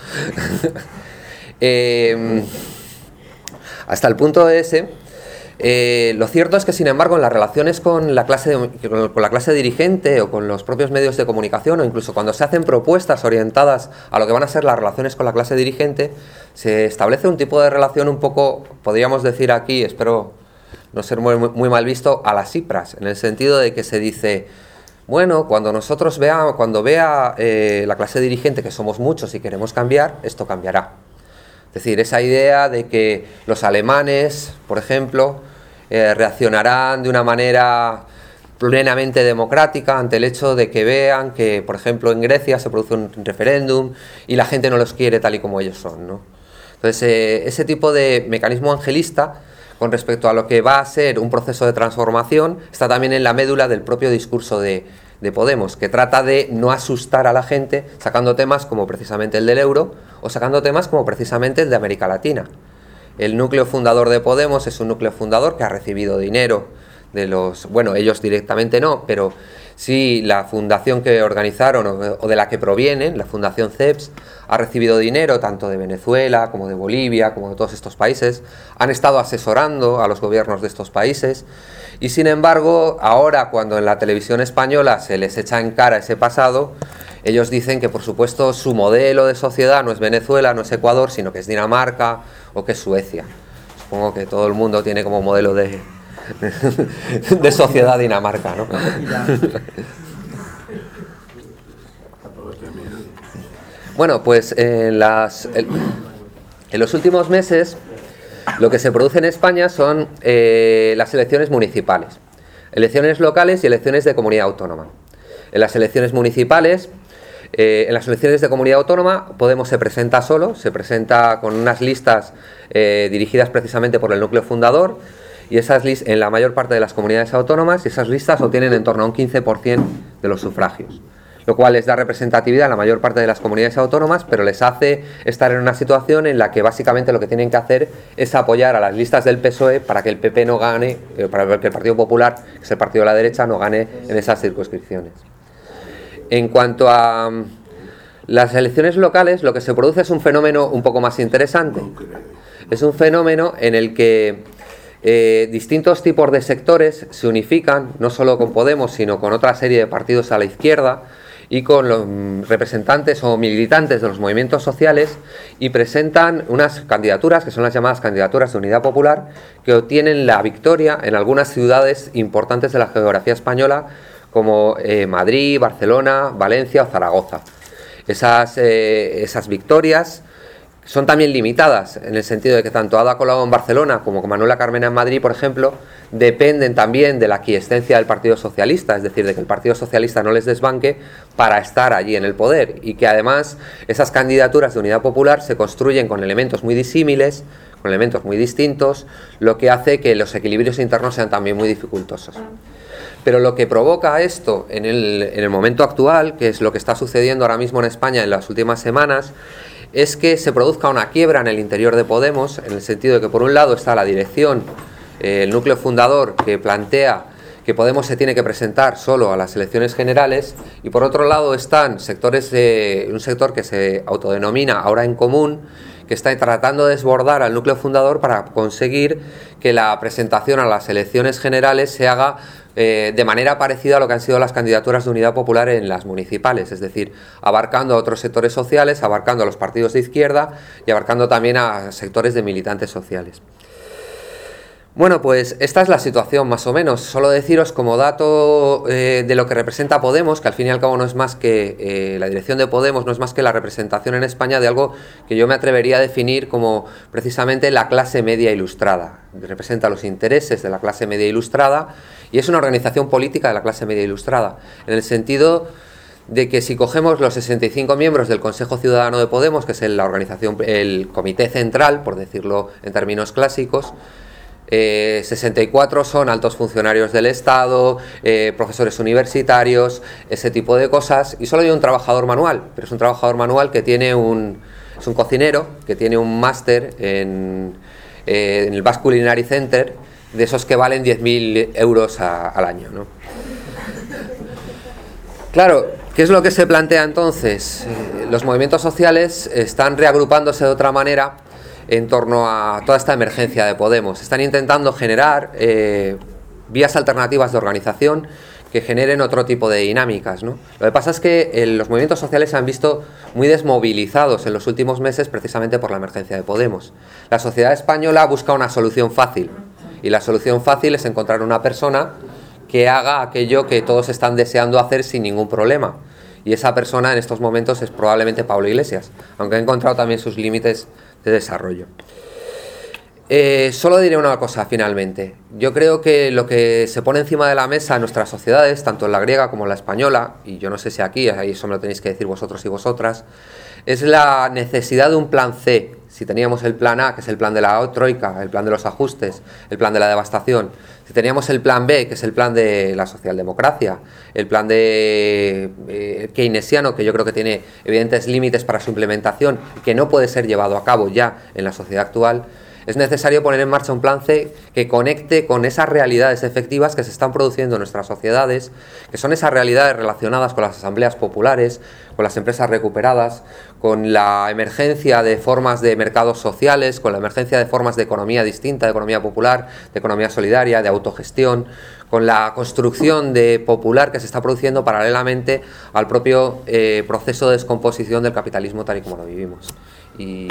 eh, hasta el punto de ese, eh, lo cierto es que, sin embargo, en las relaciones con la, clase de, con la clase dirigente o con los propios medios de comunicación, o incluso cuando se hacen propuestas orientadas a lo que van a ser las relaciones con la clase dirigente, se establece un tipo de relación un poco, podríamos decir aquí, espero no ser muy, muy mal visto, a las Cipras, en el sentido de que se dice, bueno, cuando nosotros veamos, cuando vea eh, la clase dirigente que somos muchos y queremos cambiar, esto cambiará. Es decir, esa idea de que los alemanes, por ejemplo, eh, reaccionarán de una manera plenamente democrática ante el hecho de que vean que, por ejemplo, en Grecia se produce un referéndum y la gente no los quiere tal y como ellos son, ¿no? Entonces, eh, ese tipo de mecanismo angelista con respecto a lo que va a ser un proceso de transformación está también en la médula del propio discurso de, de Podemos, que trata de no asustar a la gente sacando temas como precisamente el del euro o sacando temas como precisamente el de América Latina. El núcleo fundador de Podemos es un núcleo fundador que ha recibido dinero de los, bueno, ellos directamente no, pero sí la fundación que organizaron o, o de la que provienen, la Fundación CEPS, ha recibido dinero tanto de Venezuela como de Bolivia, como de todos estos países, han estado asesorando a los gobiernos de estos países y, sin embargo, ahora cuando en la televisión española se les echa en cara ese pasado, ellos dicen que, por supuesto, su modelo de sociedad no es Venezuela, no es Ecuador, sino que es Dinamarca o que es Suecia. Supongo que todo el mundo tiene como modelo de de sociedad Dinamarca, ¿no? Bueno, pues en, las, en, en los últimos meses lo que se produce en España son eh, las elecciones municipales, elecciones locales y elecciones de comunidad autónoma. En las elecciones municipales, eh, en las elecciones de comunidad autónoma, Podemos se presenta solo, se presenta con unas listas eh, dirigidas precisamente por el núcleo fundador, y esas listas, en la mayor parte de las comunidades autónomas, esas listas obtienen en torno a un quince por ciento de los sufragios, lo cual les da representatividad a la mayor parte de las comunidades autónomas, pero les hace estar en una situación en la que básicamente lo que tienen que hacer es apoyar a las listas del P S O E para que el P P no gane, para que el Partido Popular, que es el partido de la derecha, no gane en esas circunscripciones. En cuanto a las elecciones locales, lo que se produce es un fenómeno un poco más interesante. Es un fenómeno en el que Eh, distintos tipos de sectores se unifican, no solo con Podemos, sino con otra serie de partidos a la izquierda y con los representantes o militantes de los movimientos sociales, y presentan unas candidaturas que son las llamadas candidaturas de unidad popular, que obtienen la victoria en algunas ciudades importantes de la geografía española, como eh, Madrid, Barcelona, Valencia o Zaragoza. Esas, eh, esas victorias son también limitadas, en el sentido de que tanto Ada Colau en Barcelona como Manuela Carmena en Madrid, por ejemplo, dependen también de la aquiescencia del Partido Socialista, es decir, de que el Partido Socialista no les desbanque para estar allí en el poder, y que además esas candidaturas de Unidad Popular se construyen con elementos muy disímiles, con elementos muy distintos, lo que hace que los equilibrios internos sean también muy dificultosos. Pero lo que provoca esto en el, en el momento actual, que es lo que está sucediendo ahora mismo en España en las últimas semanas, es que se produzca una quiebra en el interior de Podemos, en el sentido de que por un lado está la dirección, eh, el núcleo fundador, que plantea que Podemos se tiene que presentar solo a las elecciones generales, y por otro lado están sectores de un sector que se autodenomina Ahora en Común, que está tratando de desbordar al núcleo fundador para conseguir que la presentación a las elecciones generales se haga eh, de manera parecida a lo que han sido las candidaturas de Unidad Popular en las municipales, es decir, abarcando a otros sectores sociales, abarcando a los partidos de izquierda y abarcando también a sectores de militantes sociales. Bueno, pues esta es la situación más o menos. Solo deciros como dato eh, de lo que representa Podemos, que al fin y al cabo no es más que eh, la dirección de Podemos, no es más que la representación en España de algo que yo me atrevería a definir como precisamente la clase media ilustrada. Representa los intereses de la clase media ilustrada y es una organización política de la clase media ilustrada, en el sentido de que si cogemos los sesenta y cinco miembros del Consejo Ciudadano de Podemos, que es la organización, el comité central, por decirlo en términos clásicos, Eh, sesenta y cuatro son altos funcionarios del Estado, eh, profesores universitarios, ese tipo de cosas, y solo hay un trabajador manual, pero es un trabajador manual que tiene un, es un cocinero, que tiene un máster en, eh, en el Basque Culinary Center, de esos que valen diez mil euros a, al año, ¿no? Claro, ¿qué es lo que se plantea entonces? Eh, los movimientos sociales están reagrupándose de otra manera en torno a toda esta emergencia de Podemos. Están intentando generar eh, vías alternativas de organización que generen otro tipo de dinámicas, ¿no? Lo que pasa es que eh, los movimientos sociales se han visto muy desmovilizados en los últimos meses precisamente por la emergencia de Podemos. La sociedad española busca una solución fácil, y la solución fácil es encontrar una persona que haga aquello que todos están deseando hacer sin ningún problema. Y esa persona en estos momentos es probablemente Pablo Iglesias, aunque ha encontrado también sus límites de desarrollo. Eh, solo diré una cosa finalmente. Yo creo que lo que se pone encima de la mesa en nuestras sociedades, tanto en la griega como en la española, y yo no sé si aquí, ahí eso me lo tenéis que decir vosotros y vosotras, es la necesidad de un plan C. Si teníamos el plan A, que es el plan de la troika, el plan de los ajustes, el plan de la devastación, si teníamos el plan B, que es el plan de la socialdemocracia, el plan de eh, keynesiano, que yo creo que tiene evidentes límites para su implementación, que no puede ser llevado a cabo ya en la sociedad actual, es necesario poner en marcha un plan C que conecte con esas realidades efectivas que se están produciendo en nuestras sociedades, que son esas realidades relacionadas con las asambleas populares, con las empresas recuperadas, con la emergencia de formas de mercados sociales, con la emergencia de formas de economía distinta, de economía popular, de economía solidaria, de autogestión, con la construcción de popular que se está produciendo paralelamente al propio eh, proceso de descomposición del capitalismo tal y como lo vivimos. Y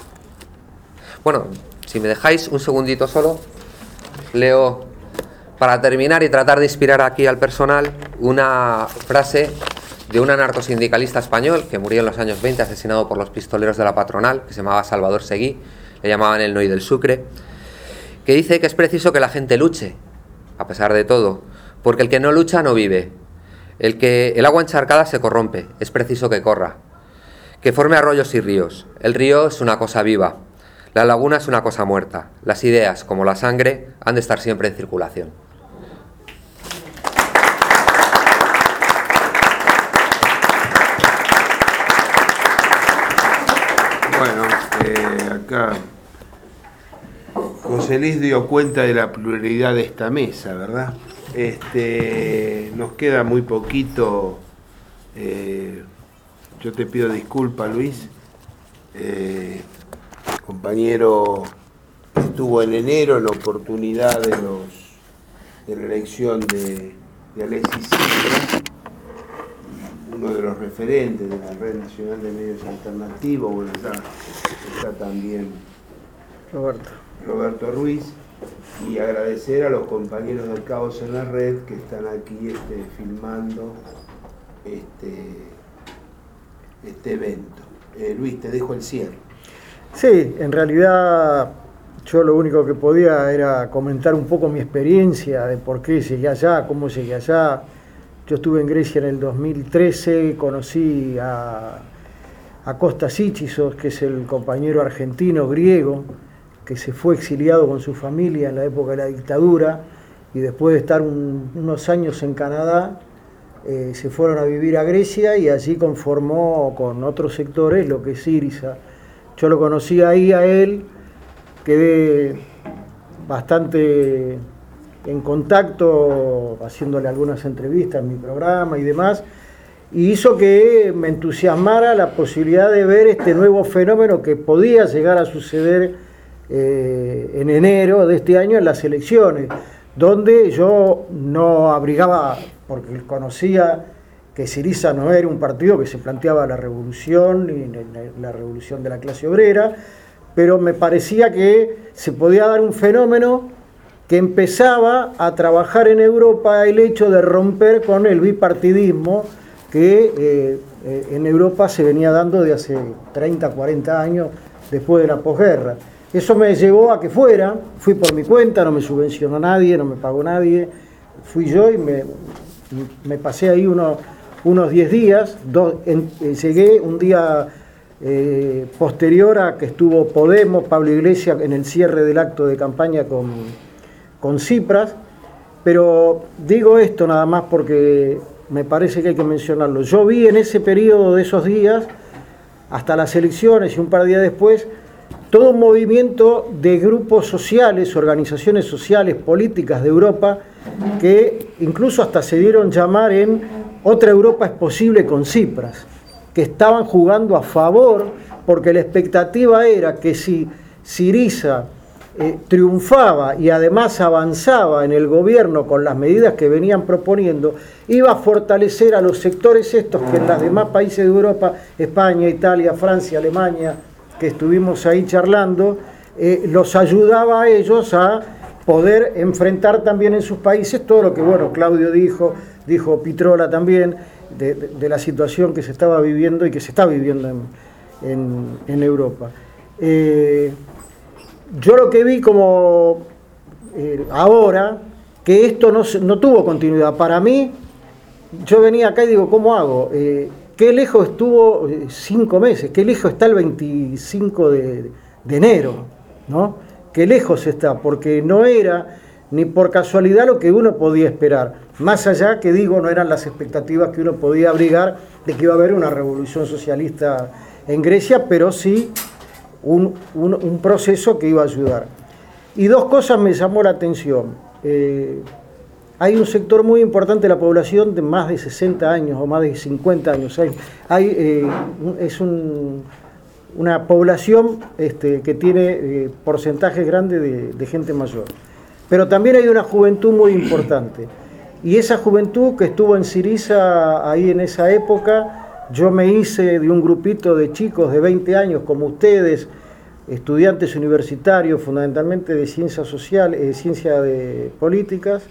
bueno, si me dejáis un segundito solo, leo, para terminar y tratar de inspirar aquí al personal, una frase de un anarcosindicalista español que murió en los años veinte, asesinado por los pistoleros de la patronal, que se llamaba Salvador Seguí, le llamaban el Noy del Sucre, que dice que es preciso que la gente luche, a pesar de todo, porque el que no lucha no vive. El que el agua encharcada se corrompe, es preciso que corra, que forme arroyos y ríos. El río es una cosa viva. La laguna es una cosa muerta. Las ideas, como la sangre, han de estar siempre en circulación. Bueno, eh, acá José Luis dio cuenta de la pluralidad de esta mesa, ¿verdad? Este, nos queda muy poquito. Eh, yo te pido disculpas, Luis. Eh, compañero estuvo en enero en la oportunidad de los de la elección de, de Alexis Tsipras, uno de los referentes de la Red Nacional de Medios Alternativos. Bueno, está, está también Roberto. Roberto Ruiz, y agradecer a los compañeros del Caos en la Red que están aquí este, filmando este, este evento. Eh, Luis, te dejo el cierre. Sí, en realidad yo lo único que podía era comentar un poco mi experiencia de por qué llegué allá, cómo llegué allá. Yo estuve en Grecia en el dos mil trece, conocí a, a Kostas Sitchis, que es el compañero argentino griego, que se fue exiliado con su familia en la época de la dictadura, y después de estar un, unos años en Canadá, eh, se fueron a vivir a Grecia y allí conformó con otros sectores lo que es Syriza. Yo lo conocí ahí a él, quedé bastante en contacto, haciéndole algunas entrevistas en mi programa y demás, y hizo que me entusiasmara la posibilidad de ver este nuevo fenómeno que podía llegar a suceder eh, en enero de este año en las elecciones, donde yo no abrigaba, porque conocía que Syriza no era un partido que se planteaba la revolución, ni la revolución de la clase obrera, pero me parecía que se podía dar un fenómeno que empezaba a trabajar en Europa el hecho de romper con el bipartidismo que eh, eh, en Europa se venía dando de hace treinta, cuarenta años después de la posguerra. Eso me llevó a que fuera, fui por mi cuenta, no me subvencionó nadie, no me pagó nadie, fui yo y me, me pasé ahí unos, unos diez días, dos, en, eh, llegué un día eh, posterior a que estuvo Podemos, Pablo Iglesias, en el cierre del acto de campaña con, con Tsipras, pero digo esto nada más porque me parece que hay que mencionarlo. Yo vi en ese periodo de esos días, hasta las elecciones y un par de días después, todo un movimiento de grupos sociales, organizaciones sociales, políticas de Europa, que incluso hasta se dieron llamar en Otra Europa es posible con Tsipras, que estaban jugando a favor, porque la expectativa era que si Syriza eh, triunfaba y además avanzaba en el gobierno con las medidas que venían proponiendo, iba a fortalecer a los sectores estos que en los demás países de Europa, España, Italia, Francia, Alemania, que estuvimos ahí charlando, eh, los ayudaba a ellos a poder enfrentar también en sus países todo lo que, bueno, Claudio dijo, dijo Pitrola también, de, de, de la situación que se estaba viviendo y que se está viviendo en, en, en Europa. Eh, yo lo que vi como eh, ahora, que esto no, no tuvo continuidad. Para mí, yo venía acá y digo, ¿cómo hago? Eh, ¿Qué lejos estuvo eh, cinco meses? ¿Qué lejos está el veinticinco de, de enero? ¿No? ¿Qué lejos está? Porque no era ni por casualidad lo que uno podía esperar. Más allá, que digo, no eran las expectativas que uno podía abrigar de que iba a haber una revolución socialista en Grecia, pero sí un, un, un proceso que iba a ayudar. Y dos cosas me llamó la atención. Eh, hay un sector muy importante de la población de más de sesenta años o más de cincuenta años. Hay, hay, eh, es un, una población este, que tiene eh, porcentajes grandes de, de gente mayor. Pero también hay una juventud muy importante. Y esa juventud que estuvo en Syriza ahí en esa época, yo me hice de un grupito de chicos de veinte años como ustedes, estudiantes universitarios, fundamentalmente de ciencias sociales, eh, ciencia de políticas,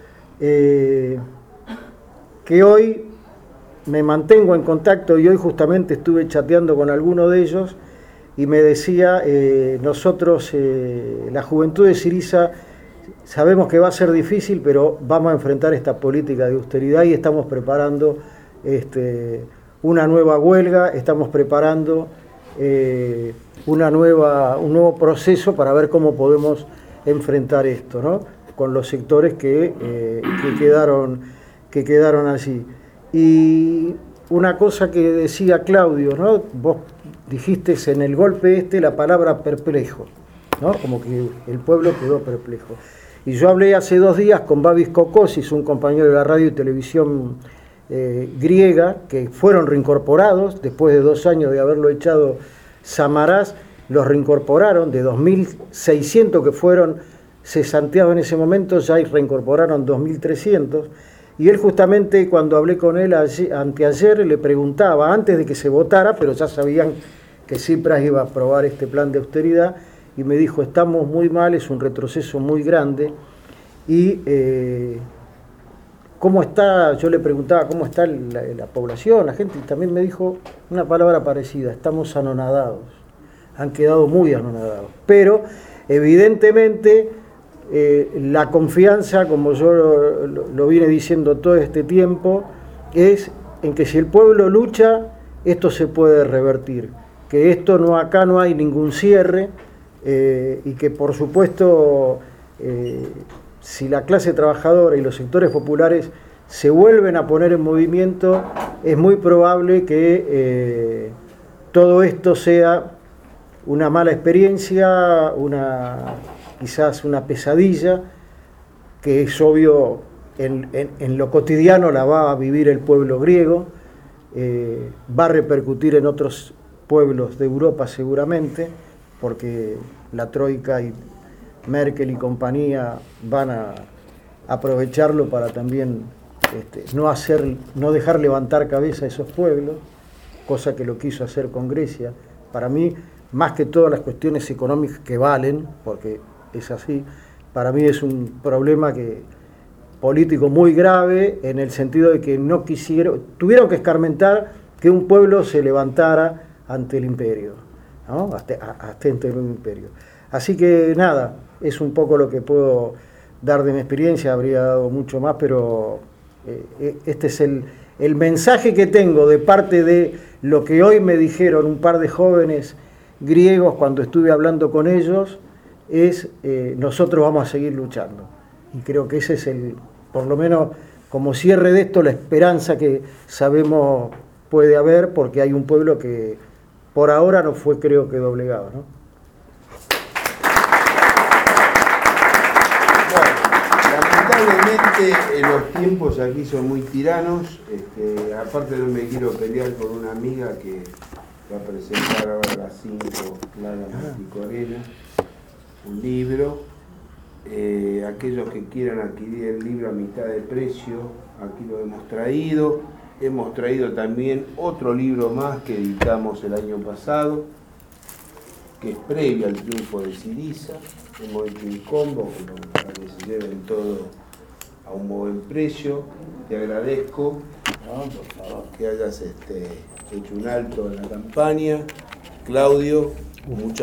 eh, que hoy me mantengo en contacto y hoy justamente estuve chateando con alguno de ellos y me decía, eh, nosotros, eh, la juventud de Syriza, sabemos que va a ser difícil, pero vamos a enfrentar esta política de austeridad y estamos preparando este, una nueva huelga, estamos preparando eh, una nueva, un nuevo proceso para ver cómo podemos enfrentar esto, ¿no? Con los sectores que, eh, que, quedaron, que quedaron allí. Y una cosa que decía Claudio, ¿no? Vos dijiste en el golpe este la palabra perplejo, ¿no? Como que el pueblo quedó perplejo. Y yo hablé hace dos días con Babis Kokosis, un compañero de la radio y televisión eh, griega, que fueron reincorporados, después de dos años de haberlo echado Samaras, los reincorporaron, de dos mil seiscientos que fueron cesanteados en ese momento, ya reincorporaron dos mil trescientos, y él justamente cuando hablé con él ayer, anteayer, le preguntaba, antes de que se votara, pero ya sabían que Tsipras iba a aprobar este plan de austeridad, y me dijo, estamos muy mal, es un retroceso muy grande, y eh, ¿cómo está? Yo le preguntaba cómo está la, la población, la gente, y también me dijo una palabra parecida, estamos anonadados, han quedado muy anonadados, pero evidentemente eh, la confianza, como yo lo, lo, lo vine diciendo todo este tiempo, es en que si el pueblo lucha, esto se puede revertir, que esto no, acá no hay ningún cierre, eh, y que por supuesto eh, si la clase trabajadora y los sectores populares se vuelven a poner en movimiento, es muy probable que eh, todo esto sea una mala experiencia, una, quizás una pesadilla, que es obvio en, en, en lo cotidiano la va a vivir el pueblo griego, eh, va a repercutir en otros pueblos de Europa seguramente, porque la Troika y Merkel y compañía van a aprovecharlo para también este, no hacer, no dejar levantar cabeza a esos pueblos, cosa que lo quiso hacer con Grecia. Para mí, más que todas las cuestiones económicas que valen, porque es así, para mí es un problema que, político muy grave, en el sentido de que no quisieron, tuvieron que escarmentar que un pueblo se levantara ante el imperio, ¿no? hasta, hasta ante el imperio. Así que nada, es un poco lo que puedo dar de mi experiencia, habría dado mucho más, pero eh, este es el, el mensaje que tengo de parte de lo que hoy me dijeron un par de jóvenes griegos cuando estuve hablando con ellos, es eh, nosotros vamos a seguir luchando. Y creo que ese es el, por lo menos como cierre de esto, la esperanza que sabemos puede haber, porque hay un pueblo que por ahora no fue, creo que, doblegado, ¿no? Lamentablemente eh, los tiempos aquí son muy tiranos, este, aparte no me quiero pelear con una amiga que va a presentar ahora a las cinco, Clara Marticorena, un libro. Eh, aquellos que quieran adquirir el libro a mitad de precio, aquí lo hemos traído. Hemos traído también otro libro más que editamos el año pasado, que es previo al triunfo de Syriza. Hemos hecho un combo para que se lleven todo a un buen precio. Te agradezco, ¿no? Por favor, que hayas este, hecho un alto en la campaña. Claudio, muchas